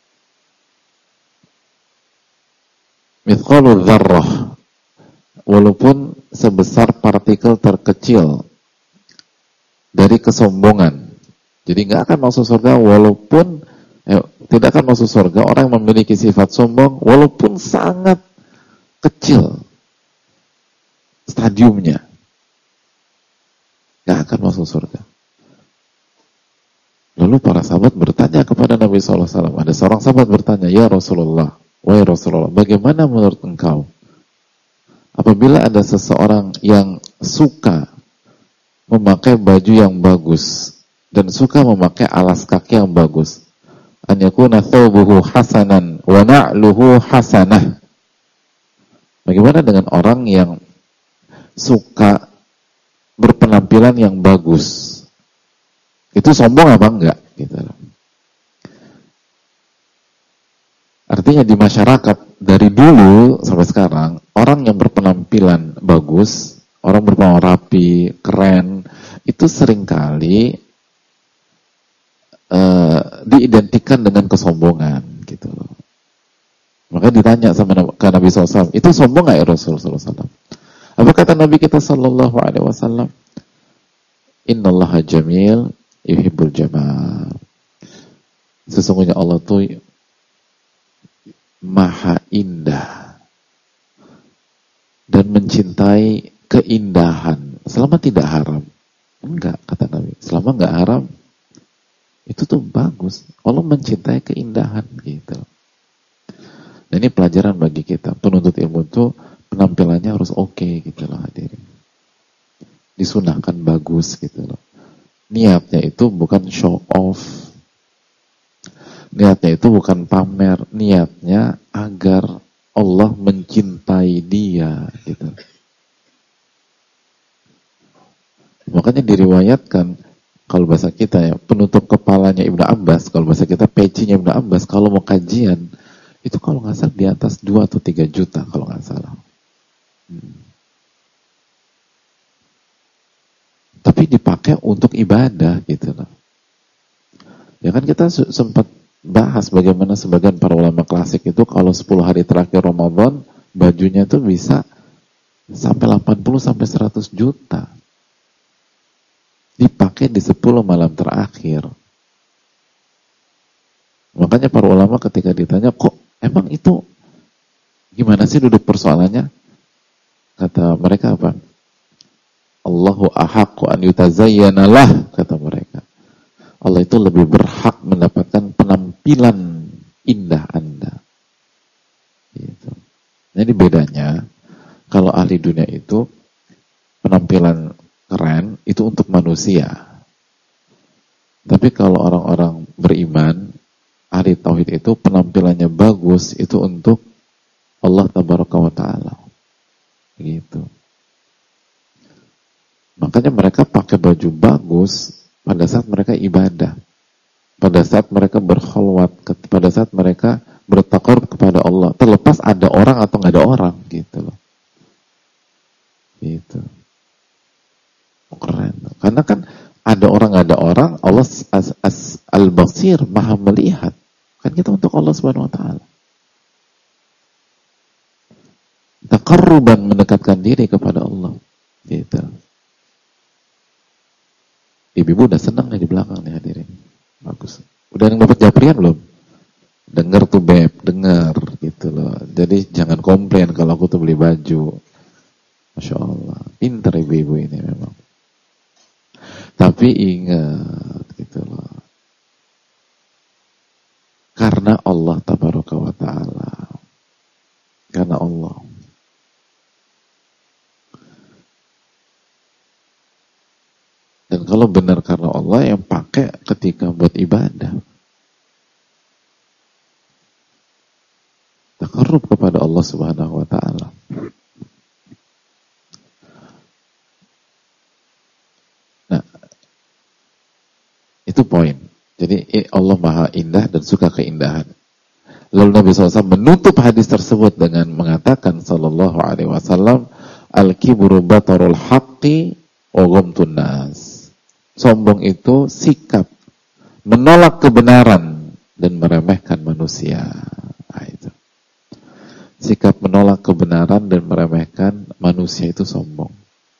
mithqalu dzarrah, walaupun sebesar partikel terkecil dari kesombongan. Jadi nggak akan masuk surga walaupun tidak akan masuk surga orang yang memiliki sifat sombong walaupun sangat kecil stadiumnya, nggak akan masuk surga. Lalu para sahabat bertanya kepada Nabi SAW. Ada seorang sahabat bertanya, ya Rasulullah, wahai Rasulullah, bagaimana menurut engkau apabila ada seseorang yang suka memakai baju yang bagus dan suka memakai alas kaki yang bagus, an yakuna thawbuhu hasanan wa na'luhu hasanah. Bagaimana dengan orang yang suka berpenampilan yang bagus? Itu sombong apa enggak? Gitu. Artinya di masyarakat dari dulu sampai sekarang, orang yang berpenampilan bagus, orang berpenampilan rapi, keren, itu seringkali diidentikan dengan kesombongan gitu. Maka ditanya sama Nabi SAW, itu sombong nggak ya Rasulullah SAW? Apa kata Nabi kita Sallallahu Alaihi Wasallam? Innallaha jamil yuhibbul jamal. Sesungguhnya Allah tuh maha indah dan mencintai keindahan selama tidak haram. Enggak, kata Nabi, selama enggak haram itu tuh bagus. Allah mencintai keindahan gitu. Nah, ini pelajaran bagi kita. Penuntut ilmu itu penampilannya harus oke gitu loh hadirin. Disunahkan bagus gitu loh. Niatnya itu bukan show off. Niatnya itu bukan pamer. Niatnya agar Allah mencintai dia gitu. Makanya diriwayatkan, kalau bahasa kita ya, penutup kepalanya Ibnu Abbas, kalau bahasa kita pecinya Ibnu Abbas, kalau mau kajian, itu kalau nggak salah di atas 2 atau 3 juta kalau nggak salah. Tapi dipakai untuk ibadah gitu loh. Ya kan kita sempat bahas bagaimana sebagian para ulama klasik itu kalau 10 hari terakhir Ramadan, bajunya tuh bisa sampai 80 sampai 100 juta. Dipakai di 10 malam terakhir. Makanya para ulama ketika ditanya, kok emang itu gimana sih duduk persoalannya? Kata mereka apa? Allahu ahaqqu an yutazayyana lah, kata mereka. Allah itu lebih berhak mendapatkan penampilan indah Anda. Gitu. Jadi bedanya, kalau ahli dunia itu penampilan keren itu untuk manusia. Tapi kalau orang-orang beriman, ahli tauhid itu penampilannya bagus itu untuk Allah tabaraka wa ta'ala. Gitu. Makanya mereka pakai baju bagus pada saat mereka ibadah, pada saat mereka berkholwat, pada saat mereka bertaqarrub kepada Allah, terlepas ada orang atau nggak ada orang, gitu loh. Gitu. Keren. Karena kan ada orang nggak ada orang, Allah al-basir, maha melihat. Kan kita untuk Allah Subhanahu Wa Taala. Taqarruban, mendekatkan diri kepada Allah. Gitu. Ibu-ibu udah senang nih di belakang nih hadirin. Bagus. Udah yang dapat japrian belum? Dengar tuh beb, dengar gitu loh. Jadi jangan komplain kalau aku tuh beli baju. Masya Allah, pintar ibu-ibu ini memang. Tapi ingat gitu loh. Karena Allah tabaraka wa ta'ala. Karena Allah. kalau benar karena Allah, yang pakai ketika buat ibadah. Taqarrub kepada Allah Subhanahu wa ta'ala. Nah, itu poin. Jadi Allah Maha Indah dan suka keindahan. Lalu Nabi SAW menutup hadis tersebut dengan mengatakan sallallahu alaihi wasallam, al-kibru batarul haqqi wa ghamtun nas. Sombong itu sikap menolak kebenaran dan meremehkan manusia. Nah, itu. Sikap menolak kebenaran dan meremehkan manusia itu sombong.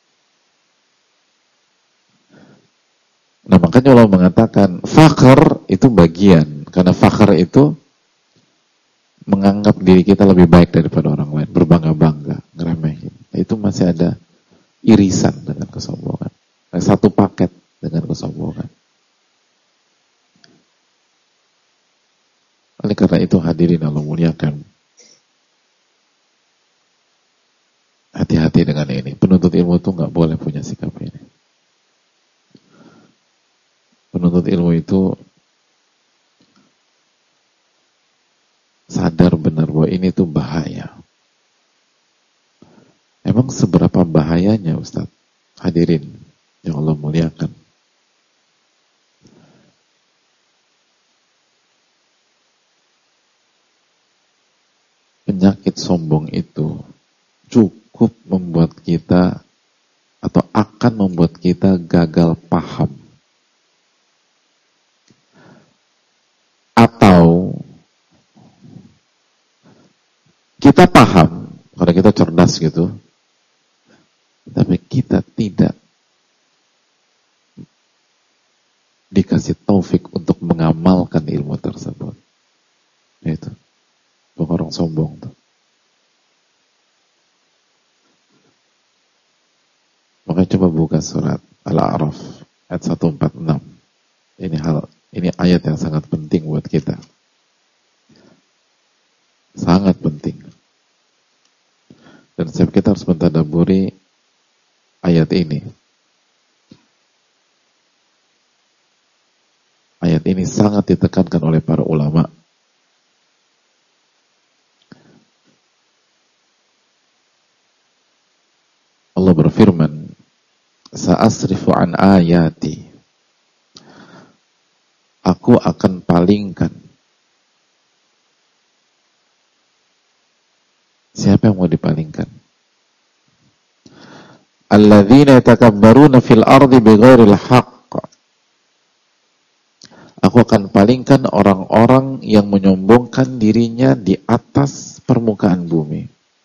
Nah, makanya Allah mengatakan fakhr itu bagian, karena fakhr itu menganggap diri kita lebih baik daripada orang lain, berbangga-bangga, ngeremehin. Itu masih ada irisan dengan kesombongan. Satu paket dengan kesombongan. Oleh karena itu hadirin Allah muliakan, hati-hati dengan ini. Penuntut ilmu itu nggak boleh punya sikap ini. Penuntut ilmu itu sadar benar bahwa ini tuh bahaya. Emang seberapa bahayanya, Ustaz? Hadirin yang Allah muliakan. Penyakit sombong itu cukup membuat kita atau akan membuat kita gagal paham. Atau kita paham, karena kita cerdas gitu, tapi kita tidak dikasih taufik untuk mengamalkan ilmu tersebut. Itu orang sombong tuh. Makanya coba buka surat Al-A'raf ayat 146. Ini ayat yang sangat penting buat kita. Sangat penting. Dan setiap kita harus mentadabburi ayat ini. Ayat ini sangat ditekankan oleh para ulama. Allah berfirman, "Sa'asrifu an ayati." Aku akan palingkan. Siapa yang mau dipalingkan? Alladzina yatakabbaruna fil ardi bighairil haqq. Aku akan palingkan orang-orang yang menyombongkan dirinya di atas permukaan bumi.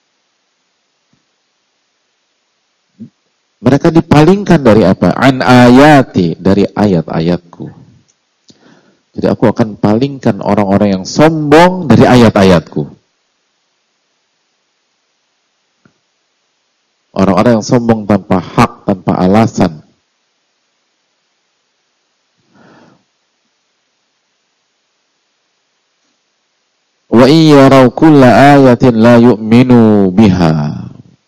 Mereka dipalingkan dari apa? An ayati, dari ayat-ayatku. Jadi aku akan palingkan orang-orang yang sombong dari ayat-ayatku. Orang-orang yang sombong tanpa hak, tanpa alasan. Wa iyaraw kulla ayatin la yu'minu biha.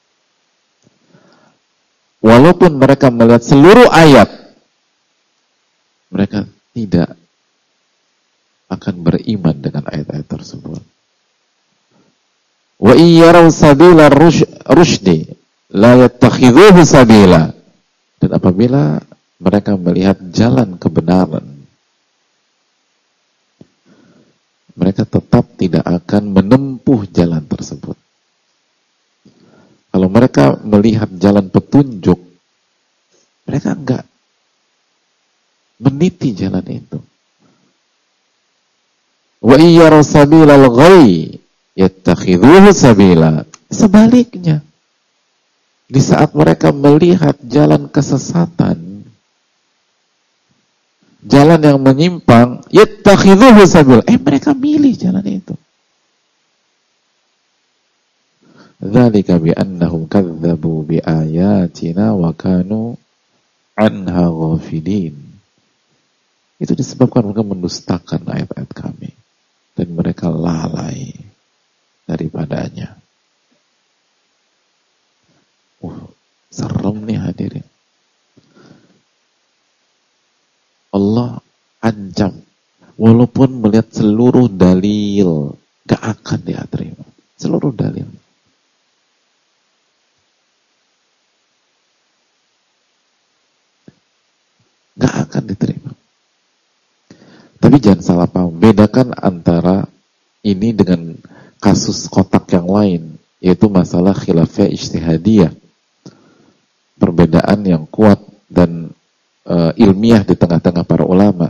Walaupun mereka melihat seluruh ayat, mereka tidak akan beriman dengan ayat-ayat tersebut. Wa iyaraw sabila rusydi la yattakhidhuhu sabila. Dan apabila mereka melihat jalan kebenaran, mereka tetap tidak akan menempuh jalan tersebut. Kalau mereka melihat jalan petunjuk, mereka enggak meniti jalan itu. Wa iyyara sabilal ghayy yattakhidhuhu sabila. Sebaliknya, di saat mereka melihat jalan kesesatan, jalan yang menyimpang, yattakhidhuhu sabila. Mereka milih jalan itu. Dzalika bi annahum kadzdzabu bi ayatina wa kanu anha ghafilin. Itu disebabkan mereka mendustakan ayat-ayat kami dan mereka lalai daripadanya. Serem nih hadirin. Allah ancam, walaupun melihat seluruh dalil, gak akan dia terima. Seluruh dalil. Gak akan diterima. Tapi jangan salah paham, bedakan antara ini dengan kasus kotak yang lain, yaitu masalah khilafiyah ijtihadiyah. Perbedaan yang kuat dan ilmiah di tengah-tengah para ulama.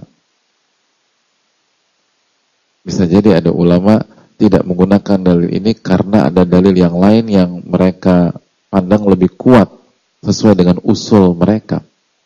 Bisa jadi ada ulama tidak menggunakan dalil ini karena ada dalil yang lain yang mereka pandang lebih kuat sesuai dengan usul mereka.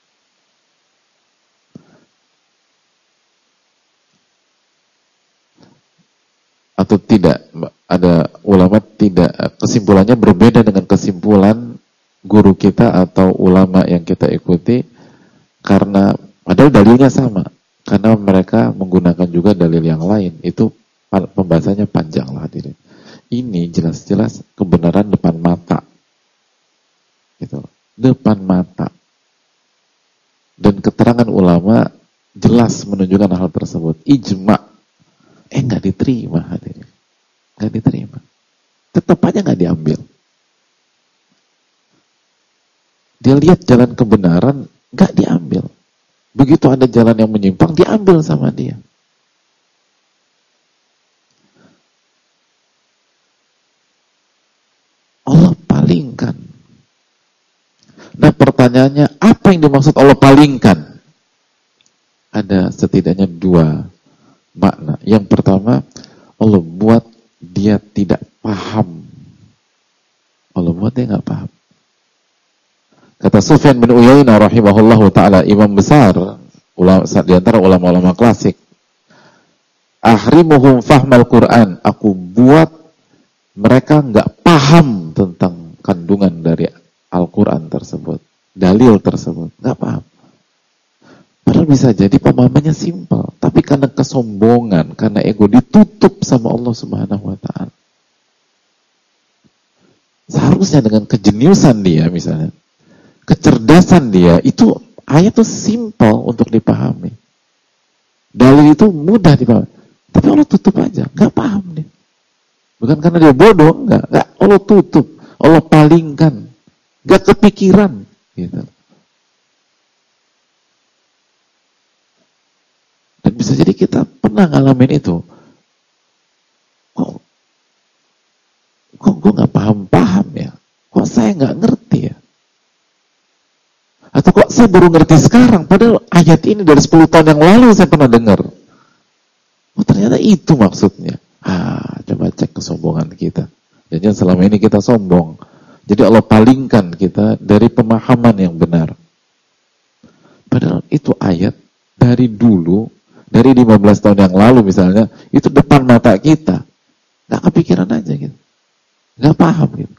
Atau tidak, ada ulama tidak, kesimpulannya berbeda dengan kesimpulan guru kita atau ulama yang kita ikuti, karena padahal dalilnya sama, karena mereka menggunakan juga dalil yang lain. Itu pembahasannya panjang lah hadirin. Ini jelas-jelas kebenaran depan mata, gitu, depan mata, dan keterangan ulama jelas menunjukkan hal tersebut. Ijma'. Nggak diterima hadirin, nggak diterima, tetap aja nggak diambil. Dia lihat jalan kebenaran, nggak diambil. Begitu ada jalan yang menyimpang, diambil sama dia. Allah palingkan. Nah pertanyaannya, apa yang dimaksud Allah palingkan? Ada setidaknya dua makna. Yang pertama, Allah buat dia tidak paham. Allah buat dia nggak paham. Kata Sufyan bin Uyainah rahimahullahu ta'ala, imam besar di antara ulama-ulama klasik, ahrimuhum fahmal Quran, aku buat mereka nggak paham tentang kandungan dari Al-Quran tersebut, dalil tersebut, nggak paham. Padahal bisa jadi pemahamannya simpel, tapi karena kesombongan, karena ego, ditutup sama Allah Subhanahu wa ta'ala. Seharusnya dengan kejeniusan dia misalnya, kecerdasan dia, itu ayat itu simpel untuk dipahami. Dalil itu mudah dipahami. Tapi Allah tutup aja, nggak paham dia. Bukan karena dia bodoh, nggak. Allah tutup, Allah palingkan, nggak kepikiran, gitu. Dan bisa jadi kita pernah ngalamin itu. Kok gue nggak paham ya? Kok saya nggak ngerti ya? Atau kok saya baru ngerti sekarang? Padahal ayat ini dari 10 tahun yang lalu saya pernah dengar. Oh ternyata itu maksudnya. Coba cek kesombongan kita. Jadi selama ini kita sombong. Jadi Allah palingkan kita dari pemahaman yang benar. Padahal itu ayat dari dulu, dari 15 tahun yang lalu misalnya, itu depan mata kita. Nggak kepikiran aja gitu. Nggak paham gitu.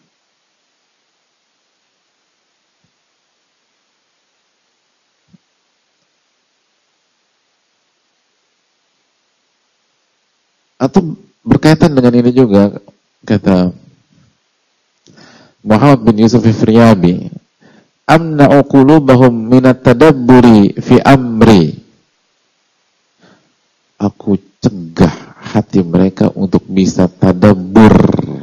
Atau berkaitan dengan ini juga, kata Muhammad bin Yusuf Ifriyabi, amna'u qulubahum minat tadabburi fi amri. Aku cegah hati mereka untuk bisa tadabbur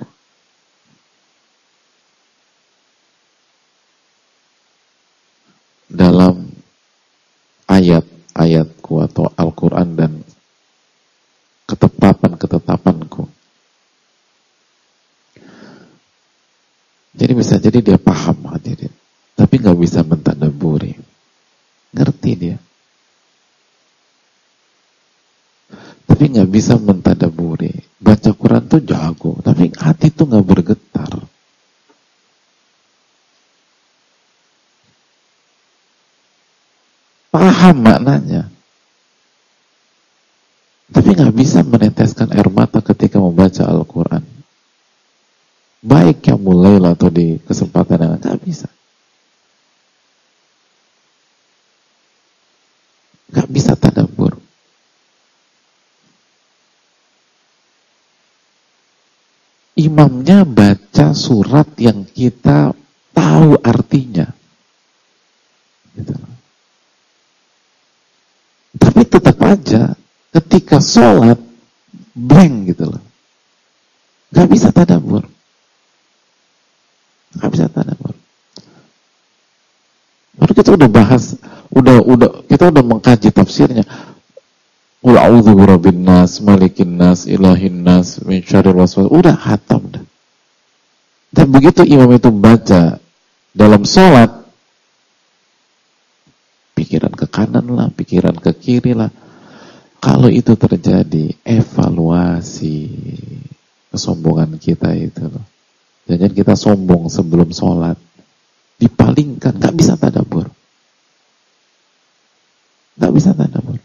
dalam ayat-ayatku atau Al-Quran dan ketetapan-ketetapanku. Jadi bisa jadi dia paham hadirin, tapi nggak bisa mentadaburi. Ngerti dia, tapi nggak bisa mentadaburi. Baca Quran tuh jago, tapi hati tuh nggak bergetar. Paham maknanya, tapi nggak bisa meneteskan air mata ketika membaca Al-Quran. Baik yang mulai atau di kesempatan yang nggak bisa. Nggak bisa tadabbur. Imamnya baca surat yang kita tahu artinya. Gitu. Tapi tetap aja ketika sholat blank gitu loh. Gak bisa tadabbur. Gak bisa tadabbur. Baru kita udah bahas, kita udah mengkaji tafsirnya. Qul a'udzu birabbin nas, malikin nas, ilahin nas, min syarril waswas. Udah khatam dah. Dan begitu imam itu baca dalam sholat, pikiran ke kanan lah, pikiran ke kiri lah. Kalau itu terjadi, evaluasi kesombongan kita itu loh. Jangan kita sombong sebelum sholat, dipalingkan, gak bisa tadabbur. Gak bisa tadabbur.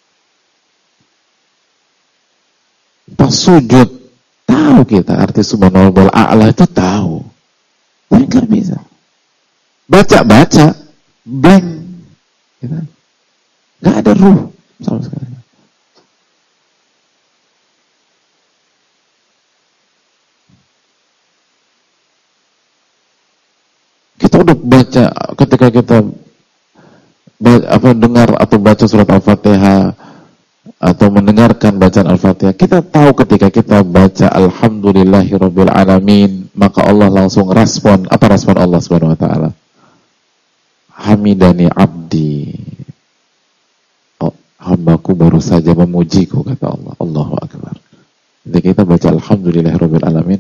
Pas sujud, tahu kita arti subhanallah a'la itu tahu. Tapi gak bisa. Baca, blank. Gitu. Gak ada ruh sama sekali. Kita udah baca, ketika kita dengar atau baca surat Al-Fatihah atau mendengarkan bacaan Al-Fatihah, kita tahu ketika kita baca Alhamdulillahirabbil alamin, maka Allah langsung respon. Apa respon Allah Subhanahu wa taala? Hamidani abdi. Oh, hambaku baru saja memujiku, kata Allah. Allahu akbar. Ketika kita baca Alhamdulillahirabbil alamin,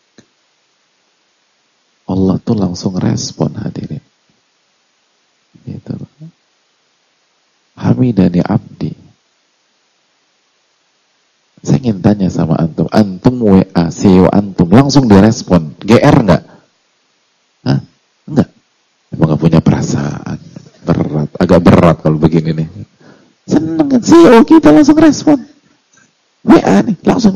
Allah tuh langsung respon, hadirin. Gitu. Hamidani abdi. Saya ingin tanya sama antum. Antum WA, CEO antum, langsung direspon. GR enggak? Hah? Enggak. Emang gak punya perasaan. Berat. Agak berat kalau begini nih. Seneng kan? CEO kita langsung respon. WA nih, langsung.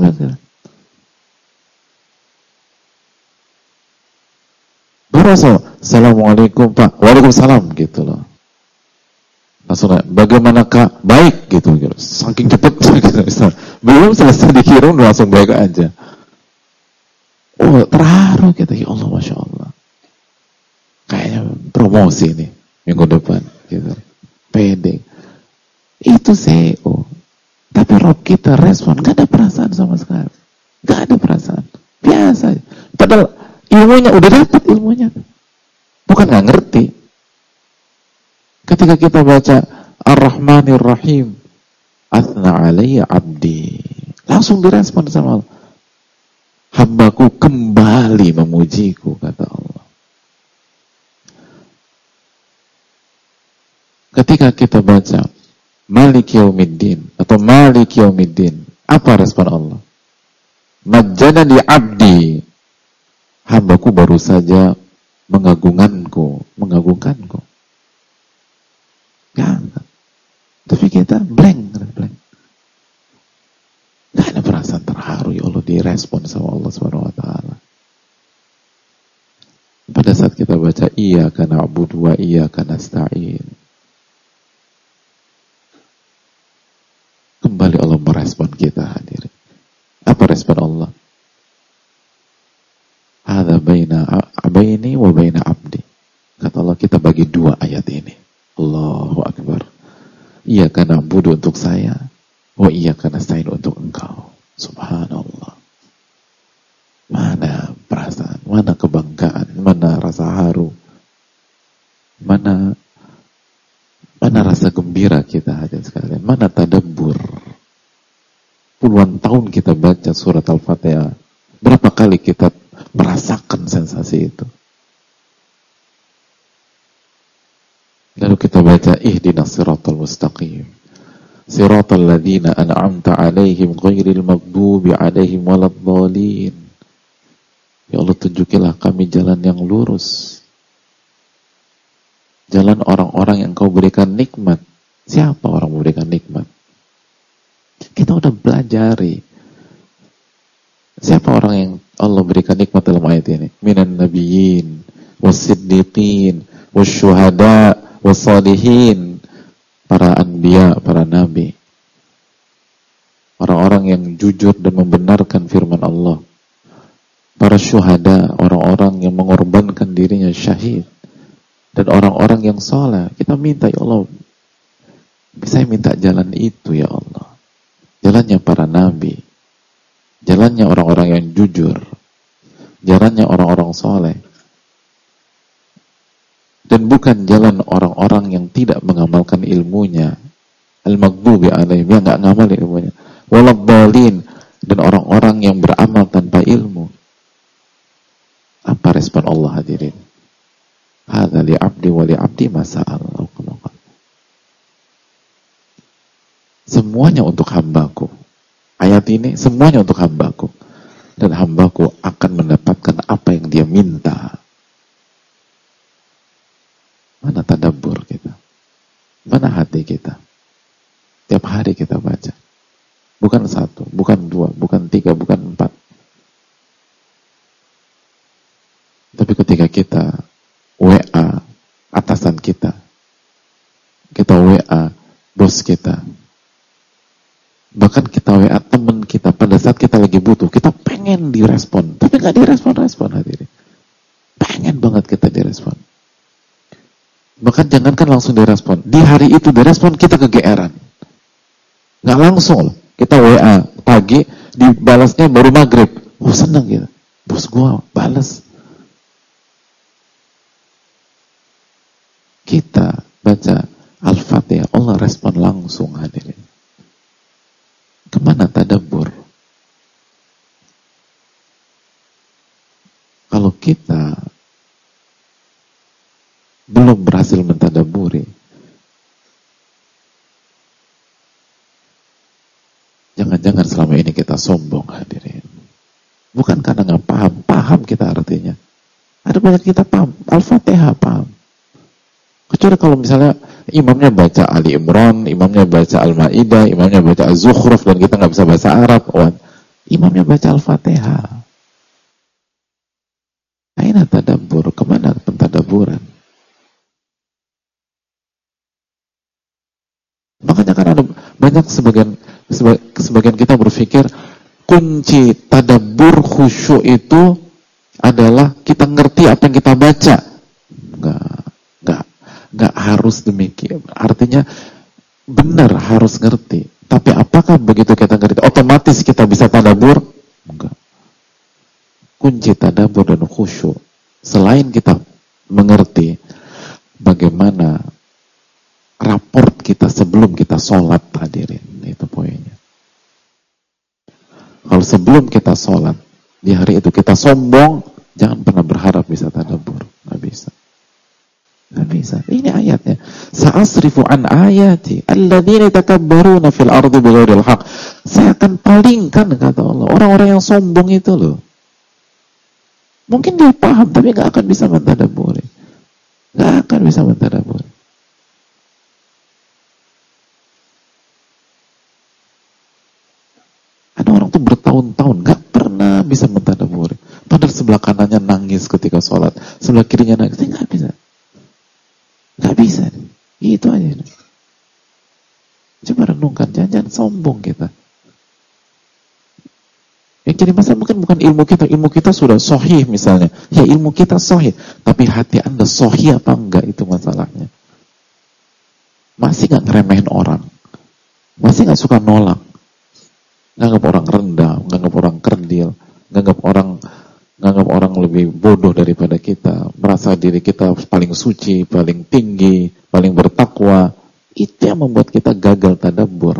Assalamualaikum Pak. Waalaikumsalam gitu loh. Langsung, bagaimana Kak? Baik gitu. Saking cepet belum selesai dikirim langsung baik aja. Oh, terharu kita, ya Allah, Masya Allah. Kayaknya promosi nih minggu depan gitu. Pede. Itu CEO. Tapi Rob kita respon, gak ada perasaan sama sekali. Gak ada perasaan. Biasa. Padahal ilmunya udah dapat ilmunya. Bukan nggak ngerti. Ketika kita baca Ar-Rahmanir Rahim, Athna alayya abdi, langsung direspon sama Allah. Hambaku kembali memujiku, kata Allah. Ketika kita baca Malik Yaumiddin atau Malik Yaumiddin, apa respon Allah? Majjadani abdi, hambaku baru saja mengagungkanku. Ya, tapi kita blank. Gak ada perasaan terharu, ya Allah, direspon sama Allah Subhanahu wa taala. Pada saat kita baca iyyaka na'budu wa iyyaka nasta'in, kembali Allah merespon kita, hadirin. Apa respon Allah? Hadza baini wa baina abdi. Kata Allah, kita bagi dua ayat ini. Allahu akbar. Iyyaka na'budu untuk saya, wa iyyaka nasta'in untuk engkau. Subhanallah. Mana perasaan, mana kebanggaan, mana rasa haru, mana rasa gembira kita, hadirin sekalian. Mana tadabbur. Puluhan tahun kita baca surat Al-Fatihah. Berapa kali kita merasakan sensasi itu? Lalu kita baca ihdinas siratal mustaqim, siratal ladzina an'amta 'alaihim ghairil maghdubi 'alaihim waladdallin. Ya Allah, tunjukilah kami jalan yang lurus, jalan orang-orang yang Kau berikan nikmat. Siapa orang memberikan nikmat? Kita udah belajari siapa orang yang Allah berikan nikmat dalam ayat ini. Minan nabiyyin was-siddiqin was-syuhada was-salihin, para anbiya, para nabi, orang-orang yang jujur dan membenarkan firman Allah, para syuhada, orang-orang yang mengorbankan dirinya syahid, dan orang-orang yang saleh. Kita minta, ya Allah, Saya minta jalan itu ya Allah. Jalannya para nabi, jalannya orang-orang yang jujur, jalannya orang-orang soleh, dan bukan jalan orang-orang yang tidak mengamalkan ilmunya, al-maghdubi alaihim, yang nggak ngamal ilmunya, waladhdallin, dan orang-orang yang beramal tanpa ilmu. Apa respon Allah hadirin? Hadza li 'abdi wa li 'abdi ma sa'al. Semuanya untuk hambaku. Ayat ini semuanya untuk hambaku. Dan hambaku akan mendapatkan apa yang dia minta. Mana tadabbur kita? Mana hati kita? Tiap hari kita baca. Bukan 1, bukan 2, bukan 3, bukan 4. Tapi ketika kita WA atasan kita WA bos kita, bahkan kita WA teman kita pada saat kita lagi butuh, kita pengen direspon, tapi nggak direspon hadirin. Pengen banget kita direspon. Bahkan jangankan langsung direspon, di hari itu direspon kita kegeeran. Nggak langsung loh. Kita WA pagi, dibalasnya baru maghrib. Oh seneng gitu, bos gua balas. Kita baca Al-Fatihah, Allah respon langsung hadirin. Kemana tadabbur? Kalau kita belum berhasil mentadabburi, jangan-jangan selama ini kita sombong hadirin. Bukan karena nggak paham kita artinya. Ada banyak kita paham, Al-Fatihah paham. Kecuali kalau misalnya imamnya baca Ali Imran, imamnya baca Al-Ma'idah, imamnya baca Az-Zukhruf, dan kita nggak bisa bahasa Arab, imamnya baca Al-Fatihah. Aina tadabbur, kemana pentadabburan? Makanya kan ada banyak sebagian kita berpikir kunci tadabbur khusyuk itu adalah kita ngerti apa yang kita baca. Enggak harus demikian. Artinya benar harus ngerti. Tapi apakah begitu kita ngerti otomatis kita bisa tadabbur? Enggak. Kunci tadabbur dan khusyuk selain kita mengerti bagaimana raport kita sebelum kita sholat hadirin, itu poinnya. Kalau sebelum kita sholat di hari itu kita sombong, jangan pernah berharap bisa tadabbur. Nggak bisa. Nggak bisa. Ini ayatnya. Sa'asrifu an ayati alladzina yatakabbaruna fil ardi bighairil haqq. Saya akan palingkan, kata Allah, orang-orang yang sombong itu loh. Mungkin dia paham tapi nggak akan bisa mentadabburi. Nggak akan bisa mentadabburi. Ada orang tuh bertahun-tahun nggak pernah bisa mentadabburi. Padahal sebelah kanannya nangis ketika sholat, sebelah kirinya nangis. Saya nggak bisa. Nggak bisa, itu aja. Coba renungkan, jangan sombong kita. Yang jadi masalah bukan ilmu kita sudah sahih misalnya. Ya ilmu kita sahih, tapi hati Anda sahih apa enggak, itu masalahnya. Masih nggak ngeremehin orang, masih nggak suka nolak, nganggap orang rendah, nganggap orang kerdil, nganggap orang lebih bodoh daripada kita, merasa diri kita paling suci, paling tinggi, paling bertakwa. Itu yang membuat kita gagal tadabbur.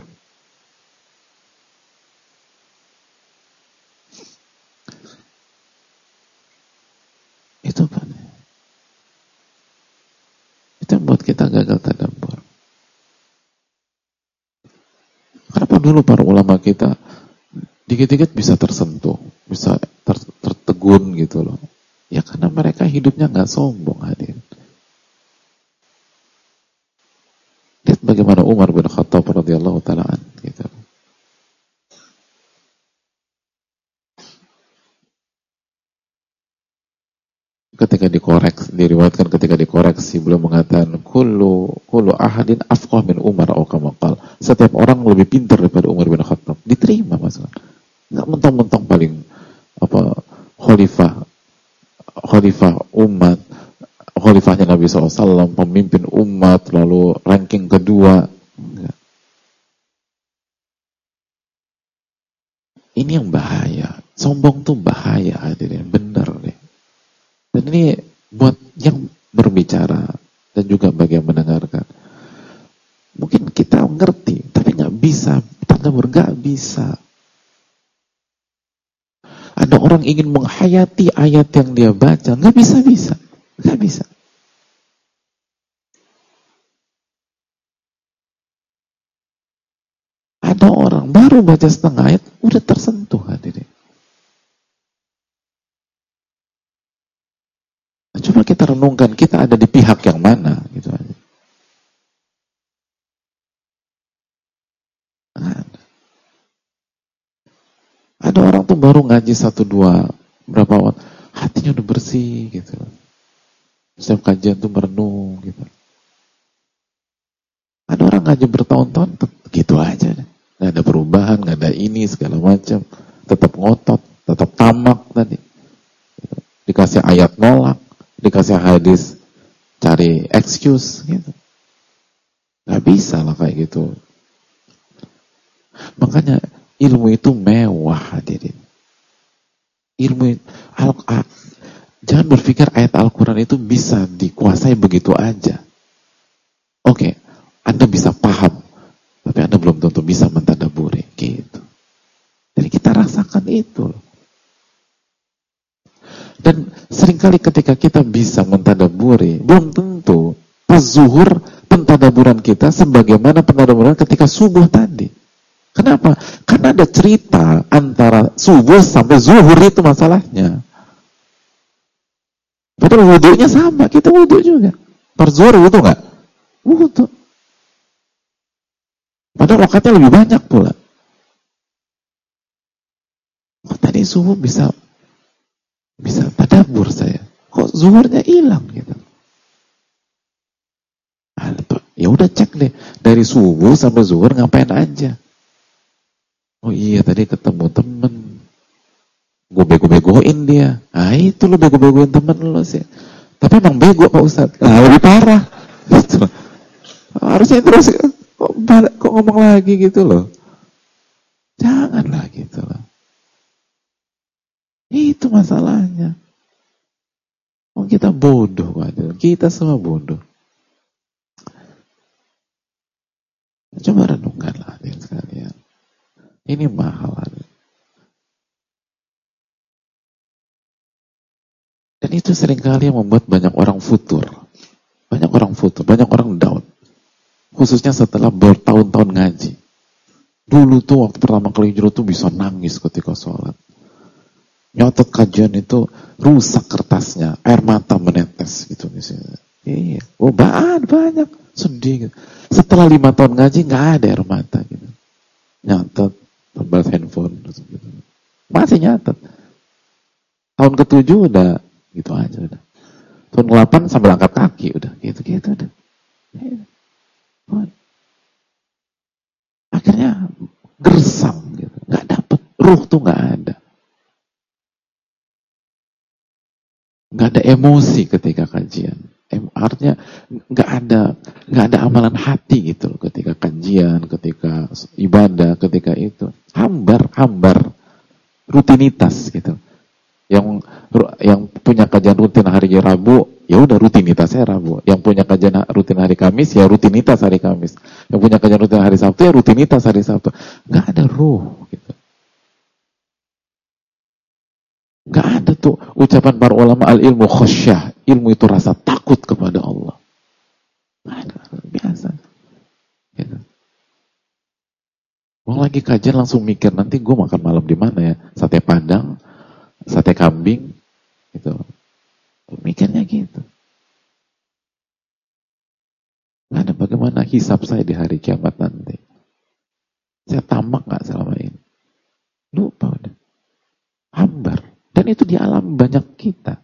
Itu kan. Itu yang membuat kita gagal tadabbur. Kenapa dulu para ulama kita dikit-dikit bisa tersentuh, bisa tertegun gitu loh. Ya karena mereka hidupnya nggak sombong hadirin. Lihat bagaimana Umar bin Khattab radhiyallahu ta'ala an gitu. Ketika diriwayatkan ketika dikoreksi beliau mengatakan kullu ahadin afqah min Umar atau kama qala. Setiap orang lebih pintar daripada Umar bin Khattab. Diterima masalah. Enggak mentang-mentang paling khalifah umat, khalifahnya Nabi SAW, pemimpin umat, lalu ranking kedua. Enggak. Ini yang bahaya. Sombong tuh bahaya, hadirin. Bener deh. Dan ini buat yang berbicara dan juga bagi yang mendengarkan. Mungkin kita ngerti, tapi nggak bisa. Tadabbur nggak bisa. Ada orang ingin menghayati ayat yang dia baca, nggak bisa. Nggak bisa. Ada orang baru baca setengah ayat, udah tersentuh hadirin. Coba kita renungkan, kita ada di pihak yang mana gitu aja. Ada orang tuh baru ngaji 1-2 berapa waktu, hatinya udah bersih gitu. Setiap kajian tuh merenung gitu. Ada orang ngaji bertahun-tahun gitu aja, nggak ada perubahan, nggak ada ini segala macam, tetap ngotot, tetap tamak tadi. Dikasih ayat nolak, dikasih hadis cari excuse gitu. Nggak bisa lah kayak gitu. Makanya ilmu itu mewah hadirin. Jangan berpikir ayat Al-Quran itu bisa dikuasai begitu aja. Oke, Anda bisa paham, tapi Anda belum tentu bisa mentadabburi gitu. Jadi kita rasakan itu. Dan seringkali ketika kita bisa mentadabburi, belum tentu pas zuhur pentadaburan kita sebagaimana pentadaburan ketika subuh tadi. Kenapa? Karena ada cerita antara subuh sampai zuhur itu masalahnya. Padahal wudunya sama, kita wudu juga. Per zuhur wudu nggak? Wudu. Padahal waktunya lebih banyak pula. Kok tadi subuh bisa tadabbur saya? Kok zuhurnya hilang gitu? Ya udah cek deh dari subuh sampai zuhur ngapain aja. Oh iya tadi ketemu temen, gue bego-begoin dia. Ah itu lo bego-begoin temen lo sih. Tapi emang bego Pak Ustadz. Nah lebih parah. Gitu. Harusnya terus kok ngomong lagi gitu loh. Janganlah gitu loh. Itu masalahnya. Oh kita bodoh, waduh. Kita semua bodoh. Coba renungkanlah sekalian. Ini mahal. Dan itu seringkali yang membuat banyak orang futur. Banyak orang down. Khususnya setelah bertahun-tahun ngaji. Dulu tuh waktu pertama kali hijrah tuh bisa nangis ketika sholat. Nyotot kajian itu rusak kertasnya, air mata menetes gitu misalnya. Iya, banyak, sedih gitu. Setelah 5 tahun ngaji nggak ada air mata gitu. Nyotot, tempat handphone gitu. Masih nyatet. Tahun ke-7 udah gitu aja udah. Tahun ke-8 sambil angkat kaki udah gitu udah. Akhirnya gersam gitu. Nggak dapet, ruh tuh nggak ada. Nggak ada emosi ketika kajian. Artinya nggak ada amalan hati gitu loh ketika kajian, ketika ibadah, ketika itu hambar rutinitas gitu. Yang punya kajian rutin hari Rabu, ya udah rutinitasnya Rabu. Yang punya kajian rutin hari Kamis, ya rutinitas hari Kamis. Yang punya kajian rutin hari Sabtu, ya rutinitas hari Sabtu. Nggak ada ruh gitu. Nggak ada tuh ucapan para ulama al-ilmu khasyah. Ilmu itu rasa takut kepada Allah. Nggak ada, biasa. Gitu. Mau lagi kajian langsung mikir, nanti gue makan malam di mana ya? Sate Padang, sate kambing, gitu. Mikirnya gitu. Nggak ada bagaimana hisab saya di hari kiamat nanti. Saya tamak nggak selama ini? Lupa udah. Hambar. Dan itu di alam banyak kita.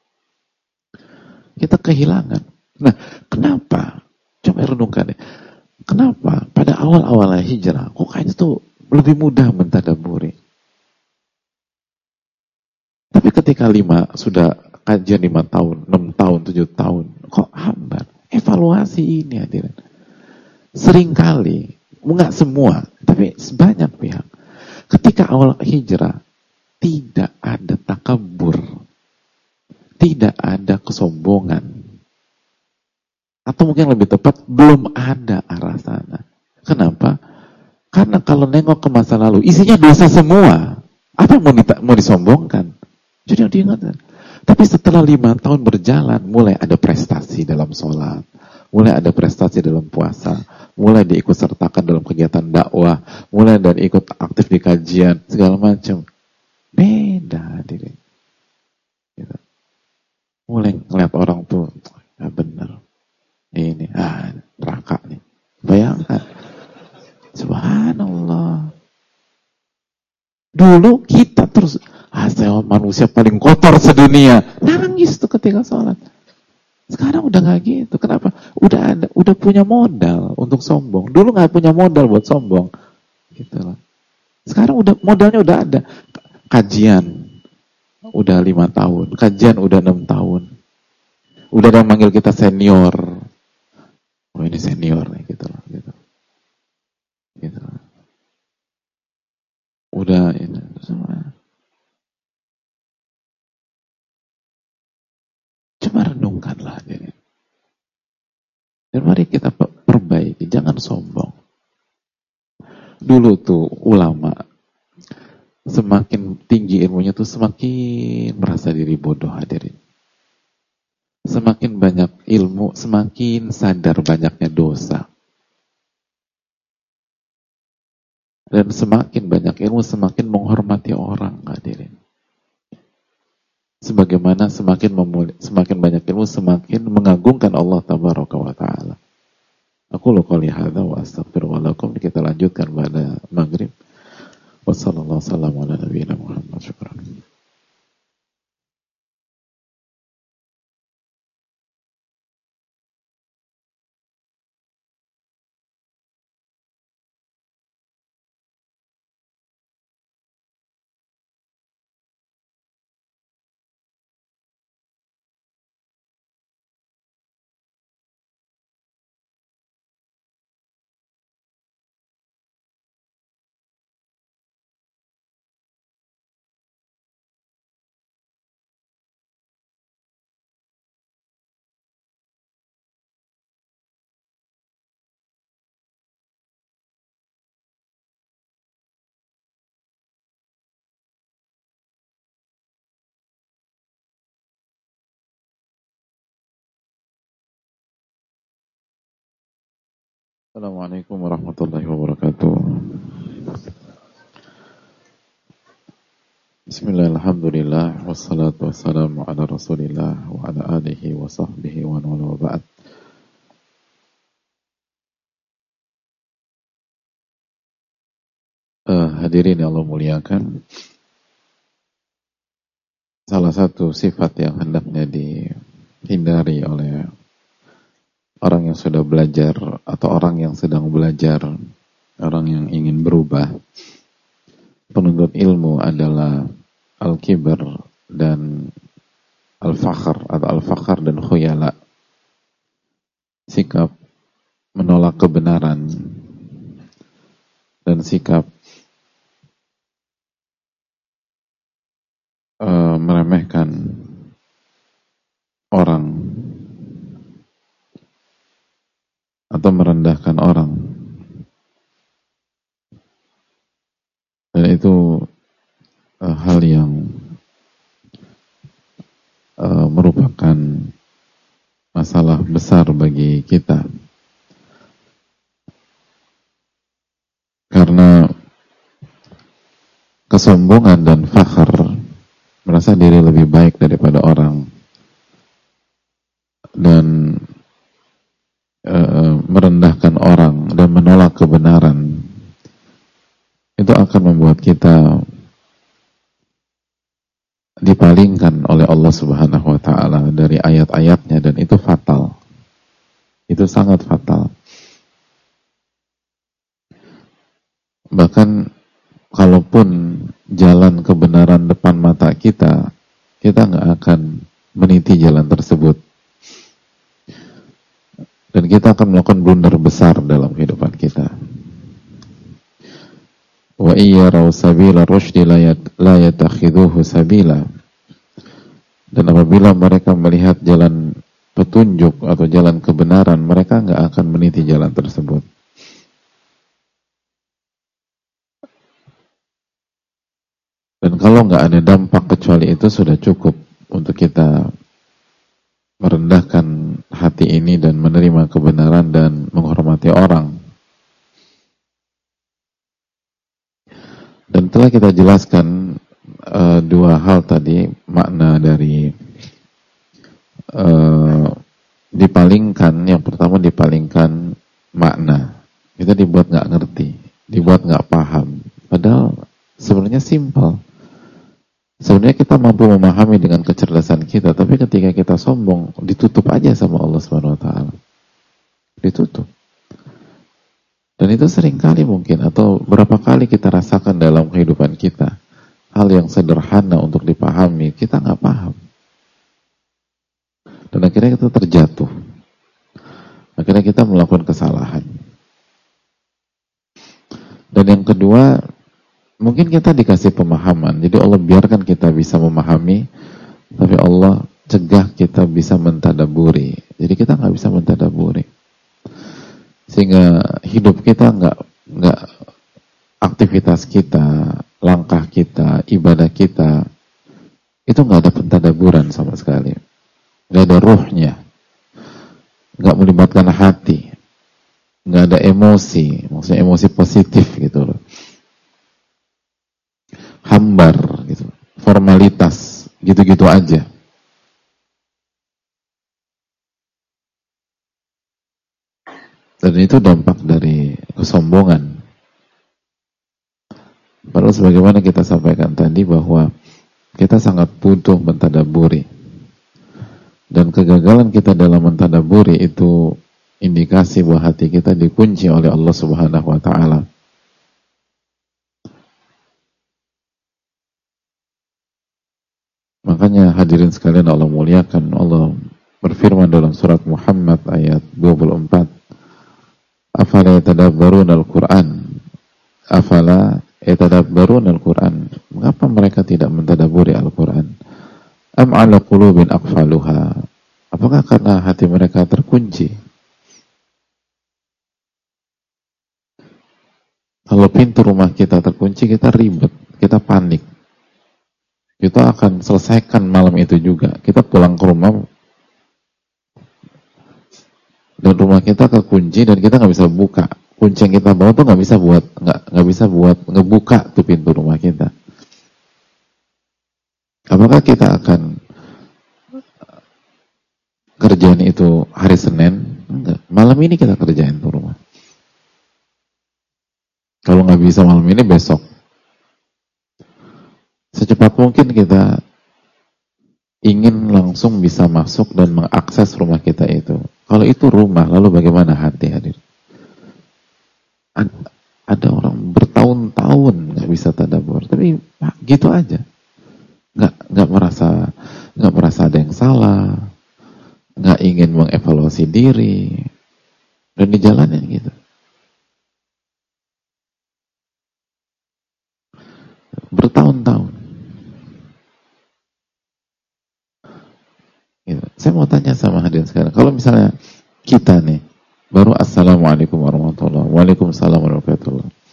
Kita kehilangan. Nah, kenapa? Coba renungkan ya. Kenapa pada awal-awal hijrah, kok kayaknya tuh lebih mudah mentadabburi. Tapi ketika sudah kajian 5 tahun, 6 tahun, 7 tahun, kok hambar? Evaluasi ini hadirin. Seringkali, enggak semua, tapi sebanyak pihak. Ketika ketika awal hijrah tidak ada takabur, tidak ada kesombongan, atau mungkin lebih tepat belum ada arah sana. Kenapa? Karena kalau nengok ke masa lalu isinya dosa semua. Apa yang mau disombongkan? Jadi yang diingatkan. Tapi setelah 5 tahun berjalan, mulai ada prestasi dalam sholat, mulai ada prestasi dalam puasa, mulai diikut sertakan dalam kegiatan dakwah, mulai dan ikut aktif di kajian, segala macam. Beda diri. Gitu. Mulai ngeliat orang tuh, ya bener. Ini, neraka nih. Bayangkan. Subhanallah. Dulu kita terus, saya manusia paling kotor sedunia. Nangis tuh ketika sholat. Sekarang udah gak gitu. Kenapa? Udah punya modal untuk sombong. Dulu gak punya modal buat sombong. Gitu lah. Sekarang modalnya udah ada. Kajian udah 5 tahun. Kajian udah 6 tahun. Udah ada yang manggil kita senior. Oh ini senior nih, gitu lah. Gitu. Udah ini semua. Coba renungkanlah diri. Dan mari kita perbaiki, jangan sombong. Dulu tuh ulama semakin tinggi ilmunya tuh semakin merasa diri bodoh, hadirin. Semakin banyak ilmu, semakin sadar banyaknya dosa. Dan semakin banyak ilmu, semakin menghormati orang, hadirin. Sebagaimana semakin banyak ilmu, semakin mengagungkan Allah Tabaraka wa Ta'ala. Aku qouli hadza wa astaghfirullah lakum. Kita lanjutkan pada maghrib. Wassallallahu ala nabiyina Muhammad. Syukran. Assalamualaikum warahmatullahi wabarakatuh. Bismillahirrahmanirrahim. Wassalatu wassalamu ala rasulillah wa ala alihi wa sahbihi wa wa ba'd. Hadirin yang Allah muliakan, salah satu sifat yang hendaknya dihindari oleh orang yang sudah belajar atau orang yang sedang belajar, orang yang ingin berubah, penuntut ilmu adalah al-kibar dan al-fakhr atau al-fakhr dan khuyala. Sikap menolak kebenaran dan sikap meremehkan orang atau merendahkan orang. Dan itu hal yang merupakan masalah besar bagi kita. Karena kesombongan dan fakhr, merasa diri lebih baik daripada orang, dan merendahkan orang dan menolak kebenaran, itu akan membuat kita dipalingkan oleh Allah Subhanahu wa Ta'ala dari ayat-ayatnya, dan itu fatal. Itu sangat fatal. Bahkan kalaupun jalan kebenaran depan mata kita, kita nggak akan meniti jalan tersebut. Dan kita akan melakukan blunder besar dalam kehidupan kita. Wa iyyaraw sabila rusydi la yattakhidhuhu sabila. Dan apabila mereka melihat jalan petunjuk atau jalan kebenaran, mereka nggak akan meniti jalan tersebut. Dan kalau nggak ada dampak kecuali itu sudah cukup untuk kita merendahkan hati ini dan menerima kebenaran dan menghormati orang. Dan telah kita jelaskan dua hal tadi, makna dari dipalingkan. Yang pertama dipalingkan makna, kita dibuat nggak ngerti, dibuat nggak paham, padahal sebenarnya simpel. Sebenarnya kita mampu memahami dengan kecerdasan kita, tapi ketika kita sombong, ditutup aja sama Allah Subhanahu wa taala. Ditutup. Dan itu sering kali mungkin, atau berapa kali kita rasakan dalam kehidupan kita. Hal yang sederhana untuk dipahami, kita nggak paham. Dan akhirnya kita terjatuh. Akhirnya kita melakukan kesalahan. Dan yang kedua, mungkin kita dikasih pemahaman, jadi Allah biarkan kita bisa memahami, tapi Allah cegah kita bisa mentadaburi. Jadi kita nggak bisa mentadaburi, sehingga hidup kita nggak aktivitas kita, langkah kita, ibadah kita itu nggak ada pentadaburan sama sekali, nggak ada ruhnya, nggak melibatkan hati, nggak ada emosi, maksudnya emosi positif gitu loh. Hambar gitu, formalitas gitu-gitu aja. Dan itu dampak dari kesombongan. Padahal sebagaimana kita sampaikan tadi bahwa kita sangat butuh mentadaburi. Dan kegagalan kita dalam mentadaburi itu indikasi bahwa hati kita dikunci oleh Allah Subhanahu wa taala. Makanya hadirin sekalian Allah muliakan, Allah berfirman dalam surat Muhammad ayat 24, afala yatadabbaruna al-Qur'an, afala yatadabbaruna al-Qur'an, mengapa mereka tidak mentadaburi Al-Quran? Am ala qulubin aqfaluha, apakah karena hati mereka terkunci? Kalau pintu rumah kita terkunci, kita ribet, kita panik. Kita akan selesaikan malam itu juga. Kita pulang ke rumah dan rumah kita kekunci dan kita nggak bisa buka. Kunci yang kita bawa tuh nggak bisa buat ngebuka tuh pintu rumah kita. Apakah kita akan kerjaan itu hari Senin? Enggak. Malam ini kita kerjain tuh rumah. Kalau nggak bisa malam ini, besok. Secepat mungkin kita ingin langsung bisa masuk dan mengakses rumah kita itu. Kalau itu rumah, lalu bagaimana hati, hadir? Ada orang bertahun-tahun nggak bisa tadabbur, tapi gitu aja, nggak merasa ada yang salah, nggak ingin mengevaluasi diri, dan dijalanin gitu. Bertahun-tahun. Gitu. Saya mau tanya sama hadirin sekarang, kalau misalnya kita nih baru assalamualaikum warahmatullahi wabarakatuh, waalaikumsalam warahmatullahi wabarakatuh,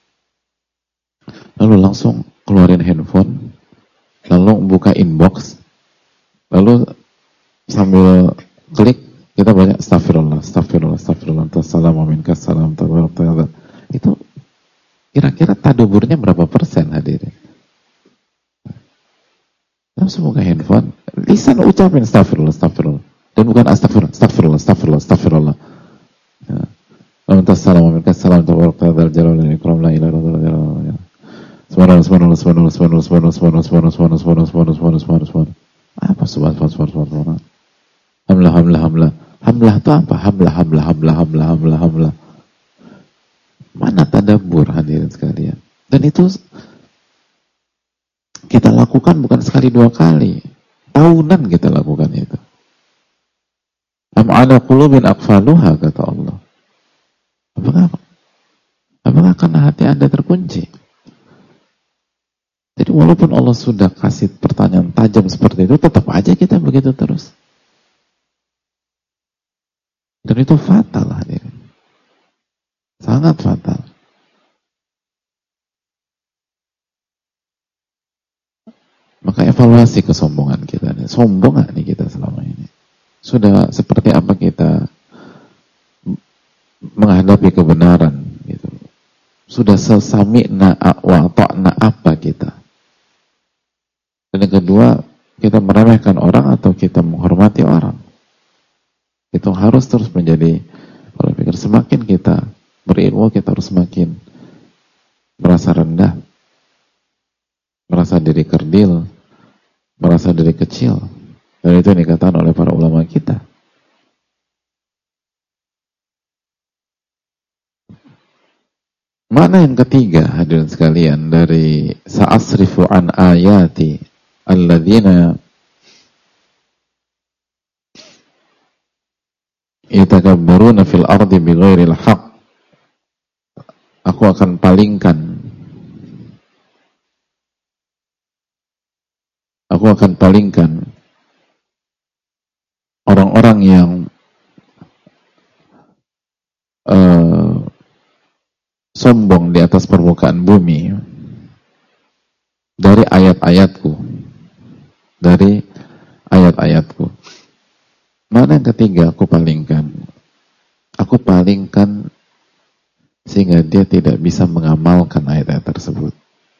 lalu langsung keluarin handphone, lalu buka inbox, lalu sambil klik kita banyak astagfirullah, assalamualaikum, itu kira-kira tadaburnya berapa persen, hadirin? Langsung buka handphone, lisan ucapin astagfirullah, dan bukan astagfirullah. Apa subhanallah? Hamlah itu apa? Hamlah. Mana tadabbur, hadirin sekalian? Dan itu kita lakukan bukan sekali dua kali, tahunan kita lakukan itu. Am ala qulubin aqfaluha, kata Allah. Apakah karena hati Anda terkunci? Jadi walaupun Allah sudah kasih pertanyaan tajam seperti itu, tetap aja kita begitu terus. Dan itu fatal hadirin. Sangat fatal. Maka evaluasi kesombongan kita. Sombong gak nih kita selama ini? Sudah seperti apa kita menghadapi kebenaran gitu. Sudah sesami'na wa ta'na apa kita? Dan yang kedua, kita meremehkan orang atau kita menghormati orang? Itu harus terus menjadi, kalau pikir semakin kita berilmu, kita harus semakin merasa rendah, merasa diri kerdil, merasa diri kecil. Dan itu yang dikatakan oleh para ulama kita. Mana yang ketiga hadirin sekalian dari sa'asrifu an ayati alladzina yatakabbaruna fil ardi bighairil haqq. Aku akan palingkan orang-orang yang sombong di atas permukaan bumi dari ayat-ayatku. Mana yang ketiga aku palingkan? Aku palingkan sehingga dia tidak bisa mengamalkan ayat-ayat tersebut.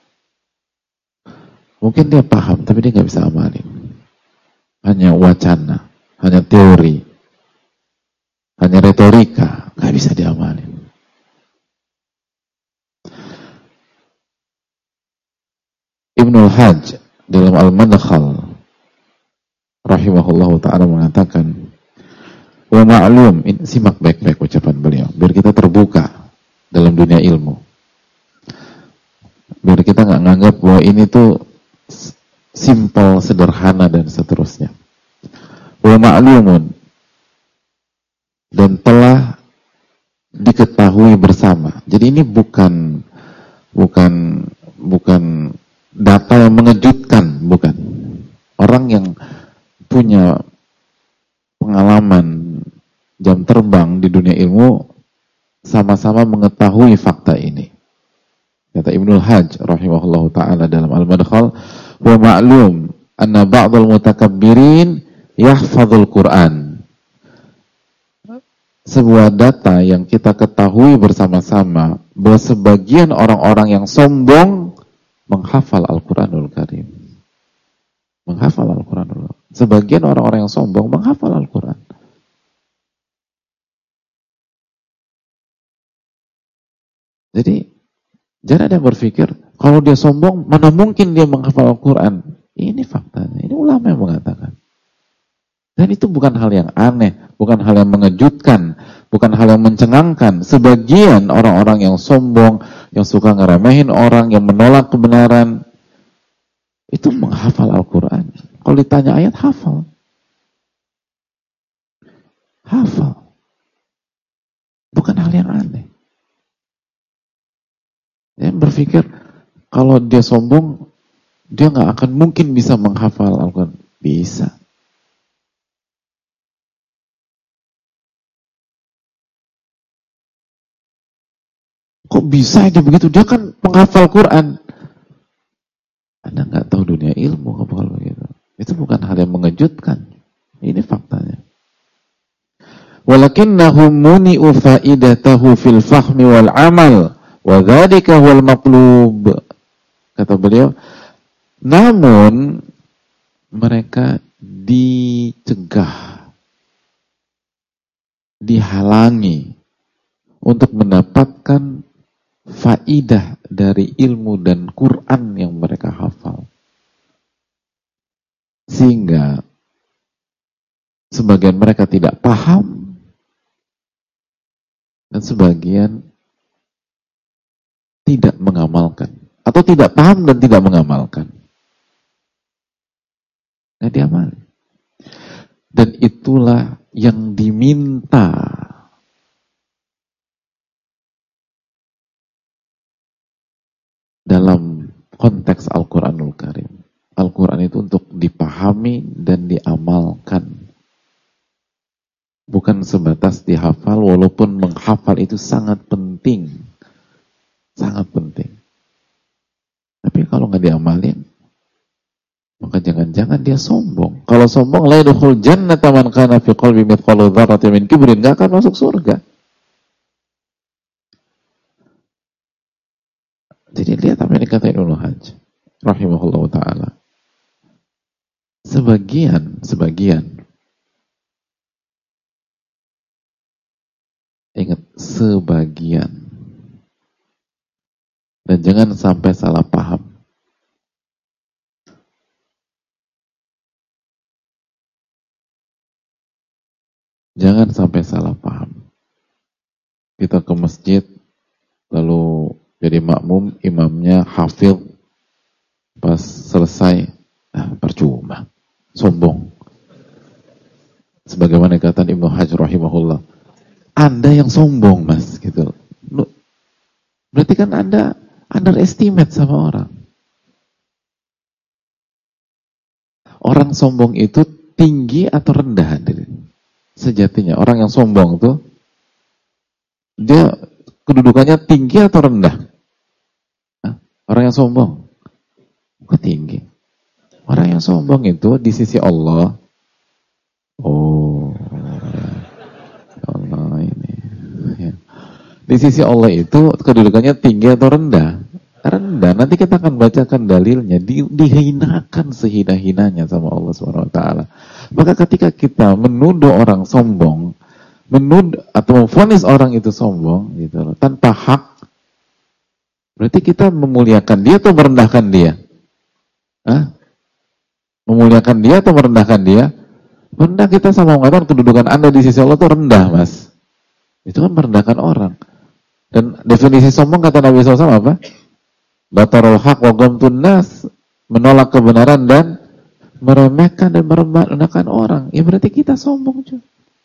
Mungkin dia paham, tapi dia nggak bisa amalin. Hanya wacana, hanya teori, hanya retorika, nggak bisa diamalin. Ibnul Hajj dalam Al-Madkhal rahimahullahu ta'ala mengatakan, wa ma'lum, simak baik-baik ucapan beliau, biar kita terbuka dalam dunia ilmu. Biar kita nggak nganggap bahwa ini tuh simpel, sederhana, dan seterusnya. Wa ma'lumun, dan telah diketahui bersama. Jadi ini bukan data yang mengejutkan, bukan. Orang yang punya pengalaman jam terbang di dunia ilmu sama-sama mengetahui fakta ini. Kata Ibnul Hajj rahimahullahu ta'ala dalam Al-Madkhal, wa ma'lum anna ba'dal mutakabbirin yahfadzul Qur'an. Sebuah data yang kita ketahui bersama-sama bahwa sebagian orang-orang yang sombong menghafal Al-Quranul Karim. Menghafal Al-Quranul Karim. Sebagian orang-orang yang sombong menghafal Al-Quran. Jadi jangan ada yang berpikir kalau dia sombong, mana mungkin dia menghafal Al-Quran. Ini faktanya, ini ulama yang mengatakan. Dan itu bukan hal yang aneh, bukan hal yang mengejutkan, bukan hal yang mencengangkan. Sebagian orang-orang yang sombong, yang suka ngeremehin orang, yang menolak kebenaran, itu menghafal Al-Quran. Kalau ditanya ayat, hafal. Hafal. Bukan hal yang aneh. Dia berpikir, kalau dia sombong, dia nggak akan mungkin bisa menghafal Al-Quran. Bisa. Kok bisa dia begitu? Dia kan menghafal Quran. Anda nggak tahu dunia ilmu kalau begitu. Itu bukan hal yang mengejutkan. Ini faktanya. Walakinnahu muni'u fa'idatahu fil fahmi wal amal wa dzalika huwal maqlub. Kata beliau, namun mereka dicegah, dihalangi untuk mendapatkan faidah dari ilmu dan Quran yang mereka hafal. Sehingga sebagian mereka tidak paham dan sebagian tidak mengamalkan. Atau tidak paham dan tidak mengamalkan. Nggak diamali. Dan itulah yang diminta dalam konteks Al-Quranul Karim. Al-Quran itu untuk dipahami dan diamalkan. Bukan sebatas dihafal, walaupun menghafal itu sangat penting. Sangat penting. Tapi kalau nggak diamalin, maka jangan-jangan dia sombong. Kalau sombong, la yadkhul jannata man kana fi qalbi mithqalu dzarratin min kibrin, nggak akan masuk surga. Jadi lihat apa yang dikatakan Ibnu Hajj rahimahullah ta'ala. Sebagian ingat, sebagian, dan jangan sampai salah paham. Jangan sampai salah paham. Kita ke masjid lalu jadi makmum, imamnya hafidh, pas selesai percuma, sombong. Sebagaimana kata Ibnu Hajj rahimahullah, Anda yang sombong, Mas, gitu. Berarti kan Anda underestimate sama orang. Orang sombong itu tinggi atau rendah? Sejatinya orang yang sombong tuh dia kedudukannya tinggi atau rendah? Orang yang sombong kok tinggi? Orang yang sombong itu di sisi Allah, Allah ini ya. Di sisi Allah itu kedudukannya tinggi atau rendah? Rendah. Nanti kita akan bacakan dalilnya. Dihinakan sehina-hinanya sama Allah SWT. Maka ketika kita menuduh orang sombong, menuduh atau memvonis orang itu sombong gitu, tanpa hak, berarti kita memuliakan dia atau merendahkan dia? Memuliakan dia atau merendahkan dia? Rendah. Kita sama mengatakan kedudukan Anda di sisi Allah itu rendah, Mas. Itu kan merendahkan orang. Dan definisi sombong kata Nabi SAW apa? Batarul haq wa ghamtun nas, menolak kebenaran dan meremehkan dan merendahkan orang. Ya berarti kita sombong juga.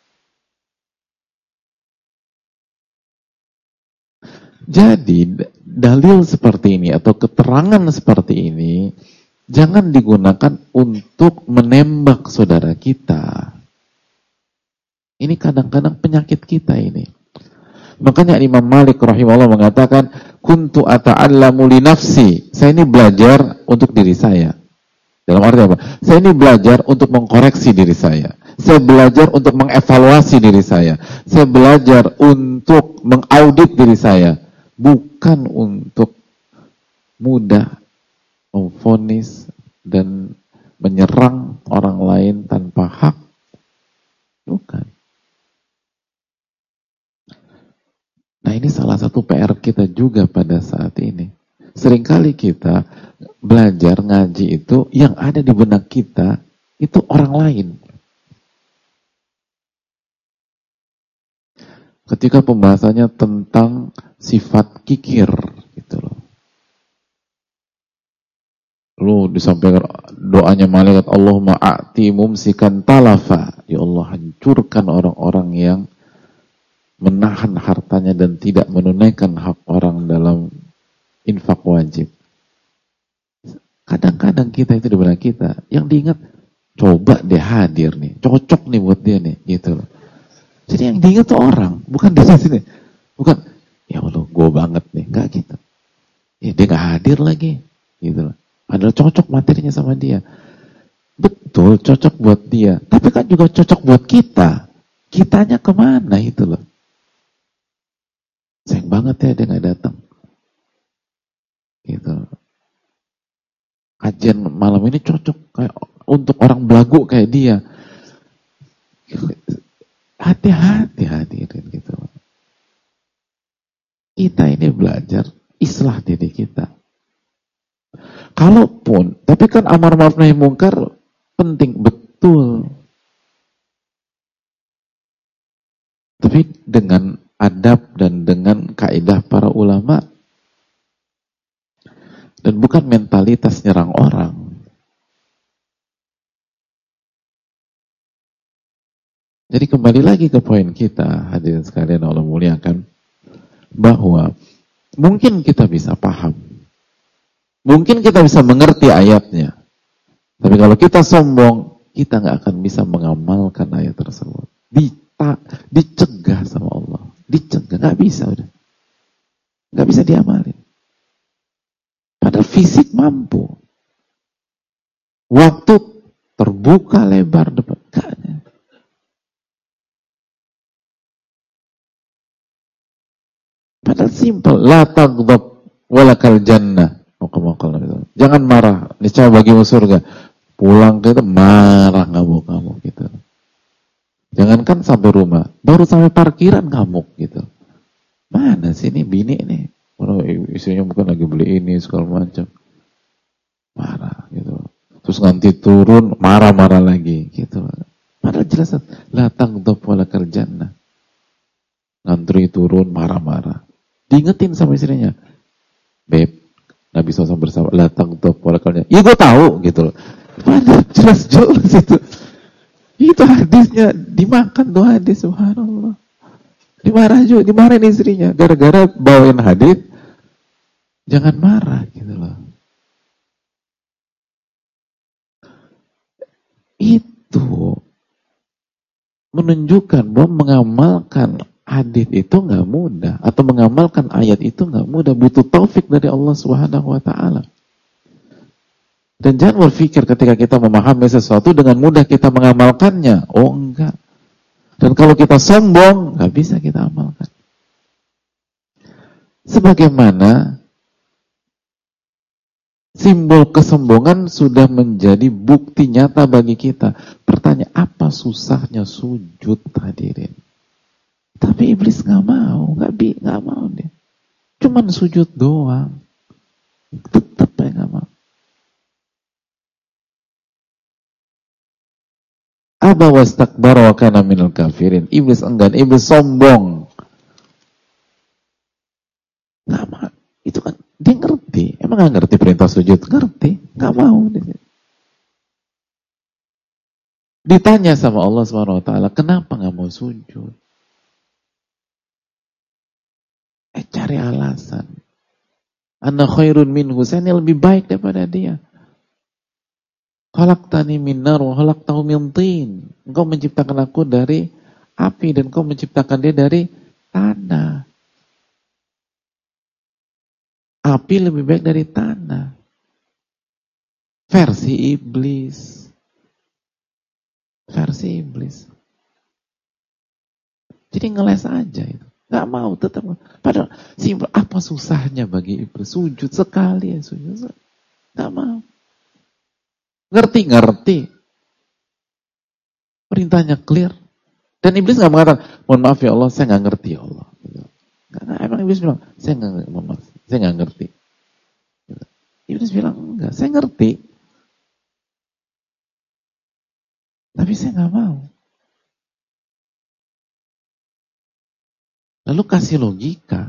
Jadi dalil seperti ini atau keterangan seperti ini jangan digunakan untuk menembak saudara kita. Ini kadang-kadang penyakit kita ini. Makanya Imam Malik rahimahullah mengatakan, kuntu ata'allamu li nafsi. Saya ini belajar untuk diri saya. Dalam arti apa? Saya ini belajar untuk mengkoreksi diri saya. Saya belajar untuk mengevaluasi diri saya. Saya belajar untuk mengaudit diri saya. Bukan untuk mudah memvonis dan menyerang orang lain tanpa hak. Bukan. Nah, ini salah satu PR kita juga pada saat ini. Seringkali kita belajar ngaji itu, yang ada di benak kita itu orang lain. Ketika pembahasannya tentang sifat kikir gitu loh. Lalu disampaikan doanya malaikat, Allahumma a'ti mumsikan talafa. Ya Allah, hancurkan orang-orang yang menahan hartanya dan tidak menunaikan hak orang dalam infak wajib. Kadang-kadang kita itu di benak kita, yang diingat, coba dia hadir nih, cocok nih buat dia nih, gitu loh. Jadi yang diingat tuh orang, bukan dari sini. Bukan, ya Allah, gue banget nih, enggak gitu. Ya dia gak hadir lagi, gitu loh. Padahal cocok materinya sama dia. Betul, cocok buat dia. Tapi kan juga cocok buat kita. Kitanya kemana itu loh. Sayang banget ya dia gak datang. Gitu. Kajian malam ini cocok kayak untuk orang belagu kayak dia. Hati-hati hadirin gitu. Kita ini belajar islah diri kita. Kalaupun, tapi kan amar ma'ruf nahi mungkar penting, betul. Tapi dengan adab dan dengan kaidah para ulama, dan bukan mentalitas nyerang orang. Jadi kembali lagi ke poin kita, hadirin sekalian Allah muliakan, bahwa mungkin kita bisa paham Mungkin kita bisa mengerti ayatnya, tapi kalau kita sombong, kita nggak akan bisa mengamalkan ayat tersebut. Dicegah sama Allah, dicegah, nggak bisa udah, nggak bisa diamalin. Padahal fisik mampu, waktu terbuka lebar depan, padahal simpel, la taghdab walakal jannah. Jangan marah, niscaya bagimu surga. Pulang ke itu marah ngamuk gitu. Jangankan sampai rumah, baru sampai parkiran ngamuk gitu. Mana sih ini bini nih? Orang istrinya mungkin lagi beli ini segala macam. Marah gitu. Terus nanti turun marah-marah lagi gitu. Padahal jelas la taghdab walakal jannah. Ngantri turun marah-marah. Diingetin sama istrinya, beb, Nabi SAW bersama, la taghdab walakal jannah. Ya gue tahu gitu loh. Padahal jelas-jelas itu. Itu hadisnya dimakan tuh hadis, subhanallah. Dimarahin istrinya gara-gara bawain hadis. Jangan marah gitu loh. Itu menunjukkan bahwa mengamalkan hadis itu nggak mudah, atau mengamalkan ayat itu nggak mudah, butuh taufik dari Allah Subhanahu wa taala. Dan jangan berpikir ketika kita memahami sesuatu dengan mudah kita mengamalkannya. Oh enggak. Dan kalau kita sombong, nggak bisa kita amalkan. Sebagaimana simbol kesombongan sudah menjadi bukti nyata bagi kita. Pertanyaan, apa susahnya sujud, hadirin? Tapi iblis nggak mau, nggak mau dia. Cuman sujud doang, tetap aja nggak mau. Aba wastakbara wa kana minal kafirin. Iblis enggan, iblis sombong. Nggak mau. Itu kan dia ngerti. Emang nggak ngerti perintah sujud? Ngerti, nggak mau. Ditanya sama Allah Subhanahu wa taala, kenapa nggak mau sujud? Cari alasan. Ana khairun minhu, saya ini lebih baik daripada dia. Khalaqtani min nar wa khalaqtahu min tin. Engkau menciptakan aku dari api dan engkau menciptakan dia dari tanah. Api lebih baik dari tanah. Versi iblis. Versi iblis. Jadi ngeles aja itu. Gak mau, tetap. Padahal simpel, apa susahnya bagi iblis? Sujud sekali ya sujud. Gak mau. Ngerti. Perintahnya clear. Dan iblis gak mengatakan, mohon maaf ya Allah, saya gak ngerti ya Allah. Emang iblis bilang, saya gak ngerti. Iblis bilang, enggak, saya ngerti. Tapi saya gak mau. Lalu kasih logika.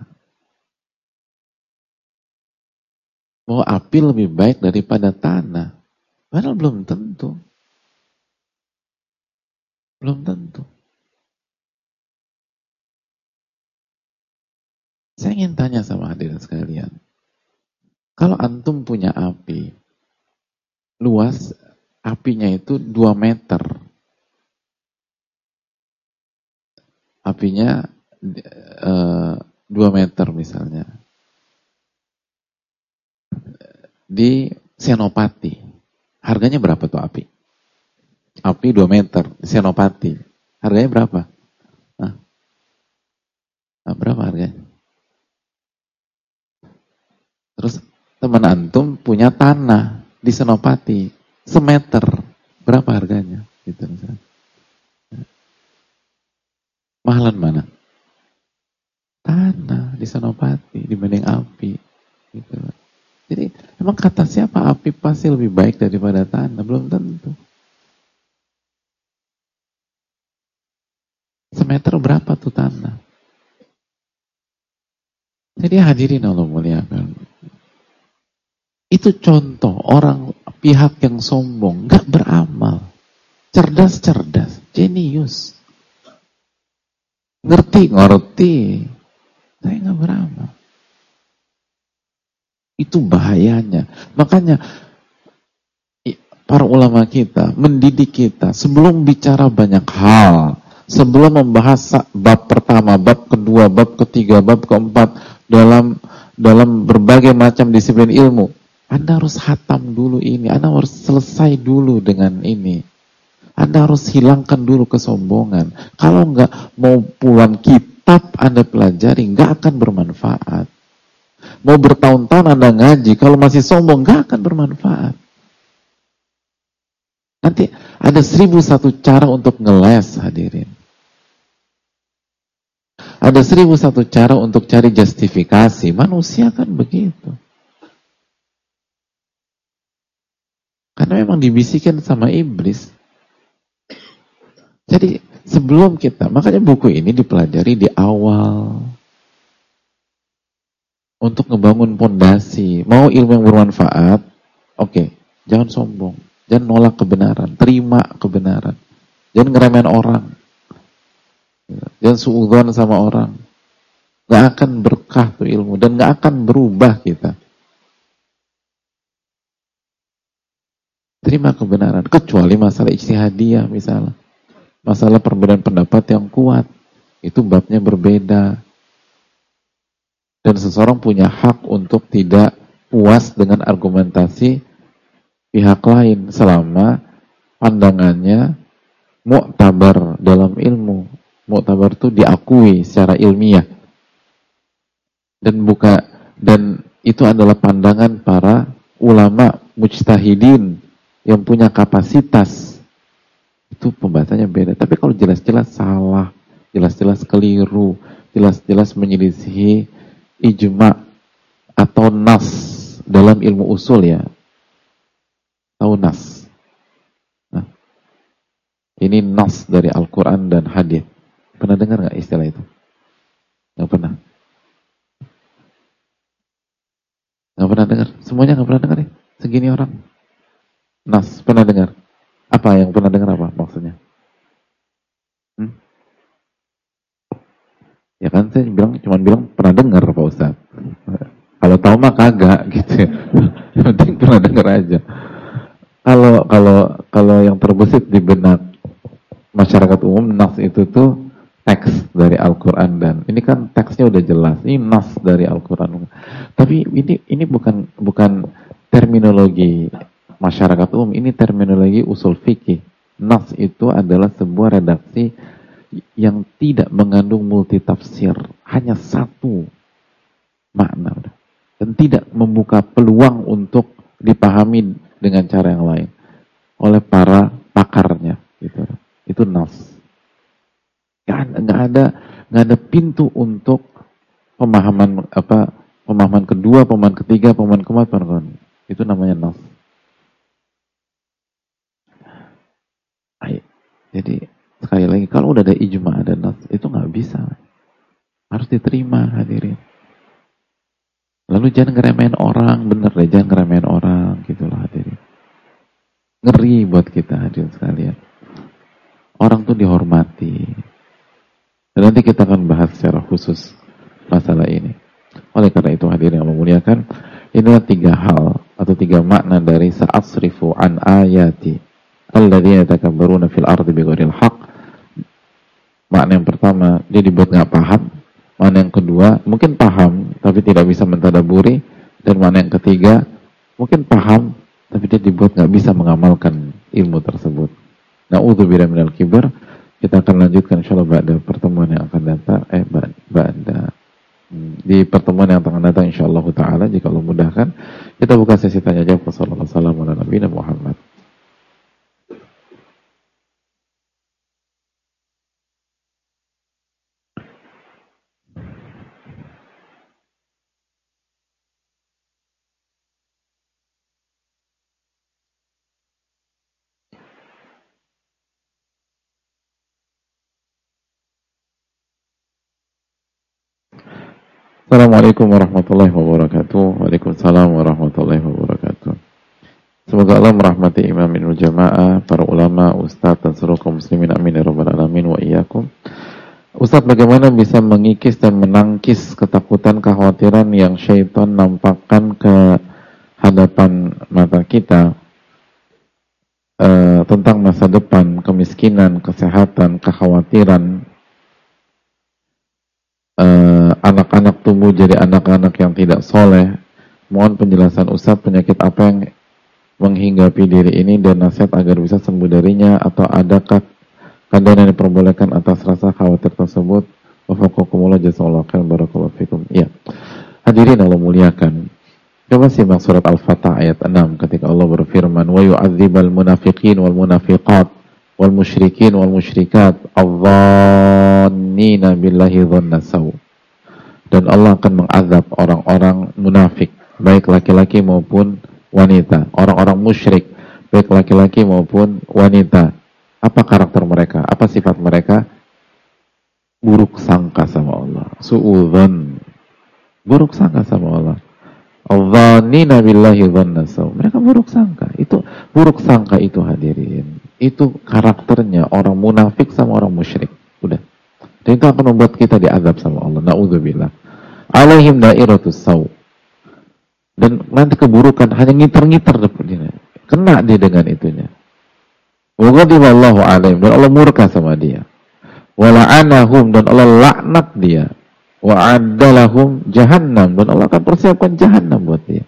Bahwa api lebih baik daripada tanah. Padahal belum tentu. Belum tentu. Saya ingin tanya sama hadirin sekalian. Kalau antum punya api, luas apinya itu 2 meter. Apinya 2 meter misalnya. Di Senopati. Harganya berapa tuh api? Api 2 meter, Senopati. Harganya berapa? Berapa harganya? Terus teman antum punya tanah di Senopati, semeter. Berapa harganya? Gitu misalnya. Mahalan mana? Tanah di Senopati dibanding api. Gitu. Jadi emang kata siapa api pasti lebih baik daripada tanah? Belum tentu. Semeter berapa tuh tanah? Jadi hadirin Allah muliakan. Itu contoh orang pihak yang sombong, gak beramal. Cerdas, jenius. Ngerti, saya gak beramal. Itu bahayanya. Makanya para ulama kita mendidik kita sebelum bicara banyak hal, sebelum membahas bab pertama, bab kedua, bab ketiga, bab keempat dalam berbagai macam disiplin ilmu. Anda harus hatam dulu ini, Anda harus selesai dulu dengan ini. Anda harus hilangkan dulu kesombongan. Kalau enggak, mau puluhan kitab Anda pelajari, enggak akan bermanfaat. Mau bertahun-tahun Anda ngaji, kalau masih sombong, enggak akan bermanfaat. Nanti ada 1001 cara untuk ngeles, hadirin. Ada 1001 cara untuk cari justifikasi. Manusia kan begitu. Karena memang dibisikin sama iblis. Jadi sebelum kita, makanya buku ini dipelajari di awal. Untuk ngebangun pondasi. Mau ilmu yang bermanfaat, oke, jangan sombong. Jangan nolak kebenaran. Terima kebenaran. Jangan ngeremehin orang. Jangan suudzon sama orang. Gak akan berkah tuh ilmu. Dan gak akan berubah kita. Terima kebenaran, kecuali masalah ijtihadiyah misalnya. Masalah perbedaan pendapat yang kuat. Itu babnya berbeda. Dan seseorang punya hak untuk tidak puas dengan argumentasi pihak lain selama pandangannya mu'tabar dalam ilmu. Mu'tabar itu diakui secara ilmiah. Dan itu adalah pandangan para ulama mujtahidin yang punya kapasitas. Itu pembahasannya beda. Tapi kalau jelas-jelas salah, jelas-jelas keliru, jelas-jelas menyelisihi ijma' atau nas dalam ilmu usul ya. Tahu nas? Nah, ini nas dari Al-Quran dan hadis. Pernah dengar nggak istilah itu? Nggak pernah. Nggak pernah dengar. Semuanya nggak pernah dengar ya? Segini orang. Nas, pernah dengar? Apa yang pernah dengar apa maksudnya? Ya kan saya cuma bilang pernah dengar Pak Ustaz. Kalau tahu mah kagak gitu ya. Yang penting pernah dengar aja. Kalau yang terbesit di benak masyarakat umum, nas itu tuh teks dari Al-Quran, dan ini kan teksnya udah jelas. Ini nas dari Al-Quran. Tapi ini bukan terminologi masyarakat umum, ini terminologi usul fikih. Nas itu adalah sebuah redaksi yang tidak mengandung multitafsir, hanya satu makna, dan tidak membuka peluang untuk dipahami dengan cara yang lain oleh para pakarnya. Gitu. Itu nas. Nggak ada pintu untuk pemahaman kedua, pemahaman ketiga, pemahaman keempat. Itu namanya nas. Jadi sekali lagi, kalau udah ada ijma, ada nas, itu nggak bisa, harus diterima, hadirin. Lalu jangan ngeremehin orang, bener deh, jangan ngeremehin orang, gitulah hadirin. Ngeri buat kita, hadirin sekalian. Orang tuh dihormati. Dan nanti kita akan bahas secara khusus masalah ini. Oleh karena itu, hadirin yang memuliakan, inilah 3 hal atau 3 makna dari sa'asrifu an ayati alladzina yatakabbaruna fil ardi bighairil haqq. Makna yang pertama, dia dibuat nggak paham. Makna yang kedua, mungkin paham tapi tidak bisa mentadaburi. Dan makna yang ketiga, mungkin paham tapi dia dibuat nggak bisa mengamalkan ilmu tersebut. Na'udzubillahi minal kibr. Kita akan lanjutkan insyaallah pada pertemuan yang akan datang. Di pertemuan yang akan datang insyaallah taala, jika Allah mudahkan, kita buka sesi tanya jawab. Wassalamualaikum warahmatullahi wabarakatuh. Assalamualaikum warahmatullahi wabarakatuh. Waalaikumsalam warahmatullahi wabarakatuh. Semoga Allah merahmati Imam Ibnu Jamaah, para ulama, ustaz, dan seluruh kaum muslimin, amin ya rabbal alamin wa iyyakum. Ustaz, bagaimana bisa mengikis dan menangkis ketakutan, kekhawatiran yang syaitan nampakkan ke hadapan mata kita tentang masa depan, kemiskinan, kesehatan, kekhawatiran, anak-anak tumbuh jadi anak-anak yang tidak soleh. Mohon penjelasan Ustaz, penyakit apa yang menghinggapi diri ini dan nasihat agar bisa sembuh darinya, atau adakah kandang yang diperbolehkan atas rasa khawatir tersebut? Wafaqqakumullah, jazakallahu khairan, barakallahu fikum. Ya, hadirin Allah muliakan, coba simak surat Al-Fatah ayat 6 ketika Allah berfirman, wa yu'adzibal munafiqin wal munafiqat wal musyrikin wal musyrikat adh-dhannina billahi dhanna saw. Dan Allah akan mengazab orang-orang munafik, baik laki-laki maupun wanita, orang-orang musyrik, baik laki-laki maupun wanita. Apa karakter mereka? Apa sifat mereka? Buruk sangka sama Allah. Su'udzan. Buruk sangka sama Allah. Adh-dhannina billahi dhanna saw. Mereka buruk sangka. Itu buruk sangka itu, hadirin, itu karakternya orang munafik sama orang musyrik. Udah. Dan itu akan membuat kita diazab sama Allah. Na'udzubillah. Alaihim dairatus saw. Dan nanti keburukan hanya ngiter-ngiter depan. Kena dia dengan itunya. Wa ghadiballahu alaihim, dan Allah murka sama dia. Wa la'anahum, dan Allah laknat dia. Wa addalahum jahannam, dan Allah akan persiapkan jahannam buat dia.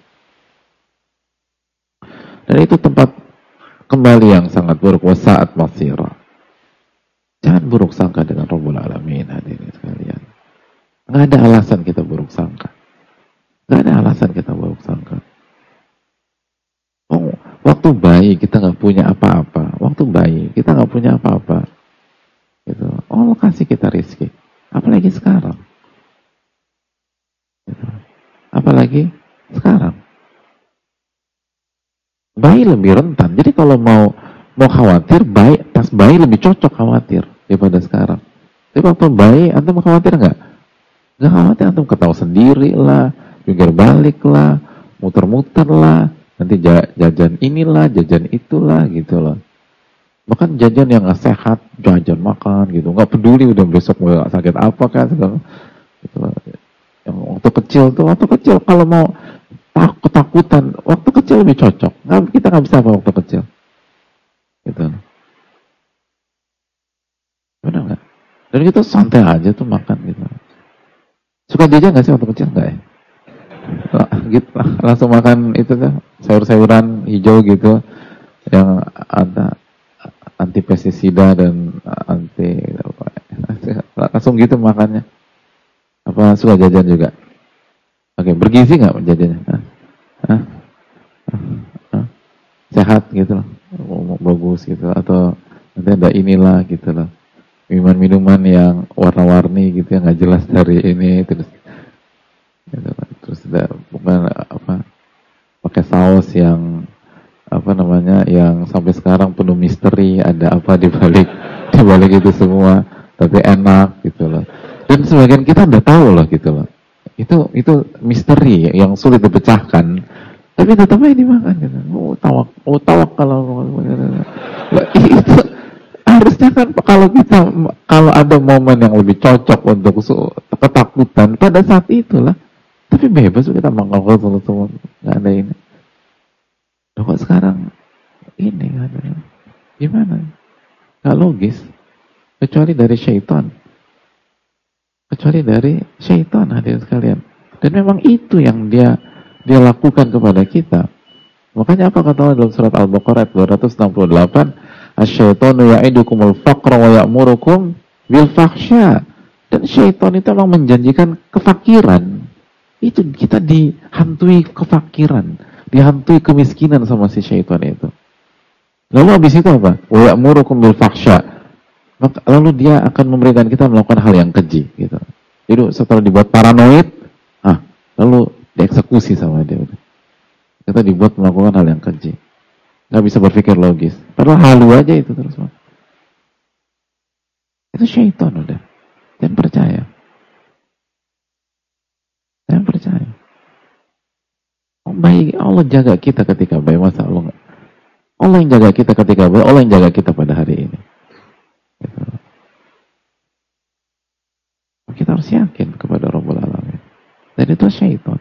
Dan itu tempat kembali yang sangat buruk. Wa sa'at masira. Jangan buruk sangka dengan Rabbul Alamin, hadirin sekalian. Nggak ada alasan kita buruk sangka. Nggak ada alasan kita buruk sangka. Oh, waktu bayi kita nggak punya apa-apa. Waktu bayi kita nggak punya apa-apa. Gitu. Allah kasih kita rezeki. Apalagi sekarang. Gitu. Apalagi sekarang. Bayi lebih rentan. Jadi kalau mau khawatir, pas bayi lebih cocok khawatir daripada sekarang. Tapi waktu bayi, antum khawatir nggak? Nggak khawatir, antum ketawa sendiri lah, jungkir balik lah, muter-muter lah, nanti jajan inilah, jajan itulah, gitu loh. Bahkan jajan yang nggak sehat, jajan makan gitu, nggak peduli udah besok mau sakit apa kan, gitu. Yang waktu kecil kalau mau ketakutan, waktu kecil lebih cocok. Kita nggak bisa apa waktu kecil, gitu. Benar nggak? Dan kita santai aja tuh makan gitu. Suka jajan nggak sih waktu kecil? Nggak ya? Gitu, langsung makan itu tuh sayur-sayuran hijau gitu, yang ada anti pestisida dan anti langsung gitu makannya. Apa suka jajan juga? Oke, bergizi nggak jajannya? Sehat gitu loh, bagus gitu, atau nanti ada inilah gitu loh, minuman-minuman yang warna-warni gitu yang nggak jelas dari ini, terus gitu, terus bukan apa, pakai saus yang apa namanya, yang sampai sekarang penuh misteri, ada apa di balik itu semua, tapi enak gitu loh. Dan sebagian kita udah tahu loh gitu loh. Itu misteri yang sulit dipecahkan, tapi tetap aja dimakan gitu. Tawak kalau itu harusnya kan, kalau ada momen yang lebih cocok untuk ketakutan pada saat itulah. Tapi bebas kita makan semua, nggak ada ini. Kok sekarang ini nggak ada? Gimana? Nggak logis. Kecuali dari syaitan. Hadirin sekalian. Dan memang itu yang dia lakukan kepada kita. Makanya apa kata Allah dalam surat Al-Baqarah 268, asyaitonu ya'idukumul faqra wa ya'murukum bil fahsya. Dan syaitan itu memang menjanjikan kefakiran. Itu kita dihantui kefakiran, dihantui kemiskinan sama si syaitan itu. Lalu habis itu apa? Wa ya'murukum bil fahsya. Lalu dia akan memberikan kita melakukan hal yang keji gitu. Jadi setelah dibuat paranoid, lalu dieksekusi sama dia. Kita dibuat melakukan hal yang keji. Nggak bisa berpikir logis. Padahal halu aja itu terus. Itu syaitan udah. Jangan percaya. Jangan percaya. Baik, Allah jaga kita ketika baik, masa Allah yang jaga kita ketika baik, Allah yang jaga kita pada hari ini. penyakit itu syaitan.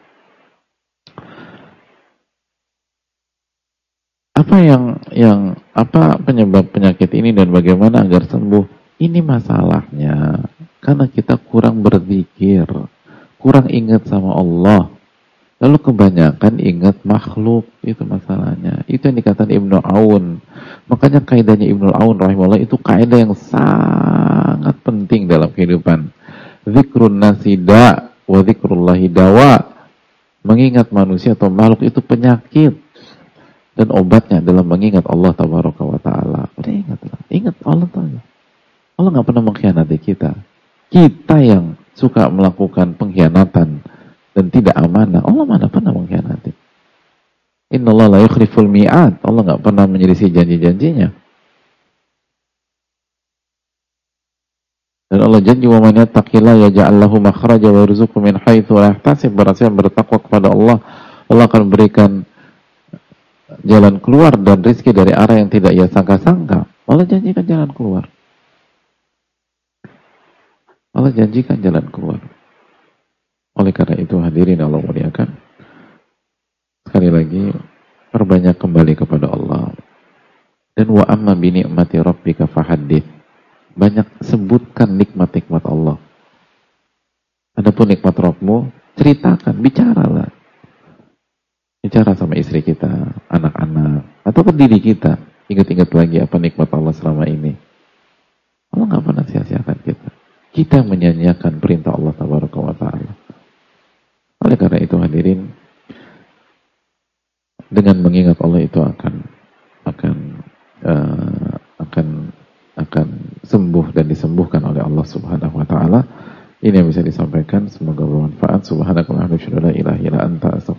Apa penyebab penyakit ini dan bagaimana agar sembuh? Ini masalahnya karena kita kurang berzikir, kurang ingat sama Allah. Lalu kebanyakan ingat makhluk, itu masalahnya. Itu yang dikatakan Ibnu Aun. Makanya kaidahnya Ibnu Aun rahimahullah itu kaidah yang sangat penting dalam kehidupan. Zikrun nasida wa zikrullahi dawa. Mengingat manusia atau makhluk itu penyakit. Dan obatnya adalah mengingat Allah tabaraka wa ta'ala. Udah ingatlah. Ingat Allah ta'ala. Allah gak pernah mengkhianati kita. Kita yang suka melakukan pengkhianatan dan tidak amanah. Allah mana pernah mengkhianati. Innallaha la yukhliful mi'ad. Allah gak pernah menyelisih janji-janjinya. Dan Allah janji wa man yattaqillaha yaj'al lahu makhraja wa yarzuqhu min haitsu la yahtasib. Barang siapa bertakwa kepada Allah, Allah akan berikan jalan keluar dan rezeki dari arah yang tidak ia sangka-sangka. Allah janjikan jalan keluar. Allah janjikan jalan keluar. Oleh karena itu hadirin Allah muliakan, sekali lagi perbanyak kembali kepada Allah. Dan wa amma bi ni'mati rabbika fahaddits. Banyak sebutkan nikmat-nikmat Allah. Adapun nikmat Rabbmu, ceritakan, bicaralah. Bicara sama istri kita, anak-anak, atau ke diri kita. Ingat-ingat lagi apa nikmat Allah selama ini. Allah gak pernah sia-siakan kita. Kita menyanyiakan perintah Allah tabaraka wa ta'ala. Oleh karena itu hadirin, dengan mengingat Allah itu akan sembuh dan disembuhkan oleh Allah subhanahu wa ta'ala. Ini yang bisa disampaikan, semoga bermanfaat. Subhanakallahumma wa bihamdika, la ilaha illa anta, astaghfiruka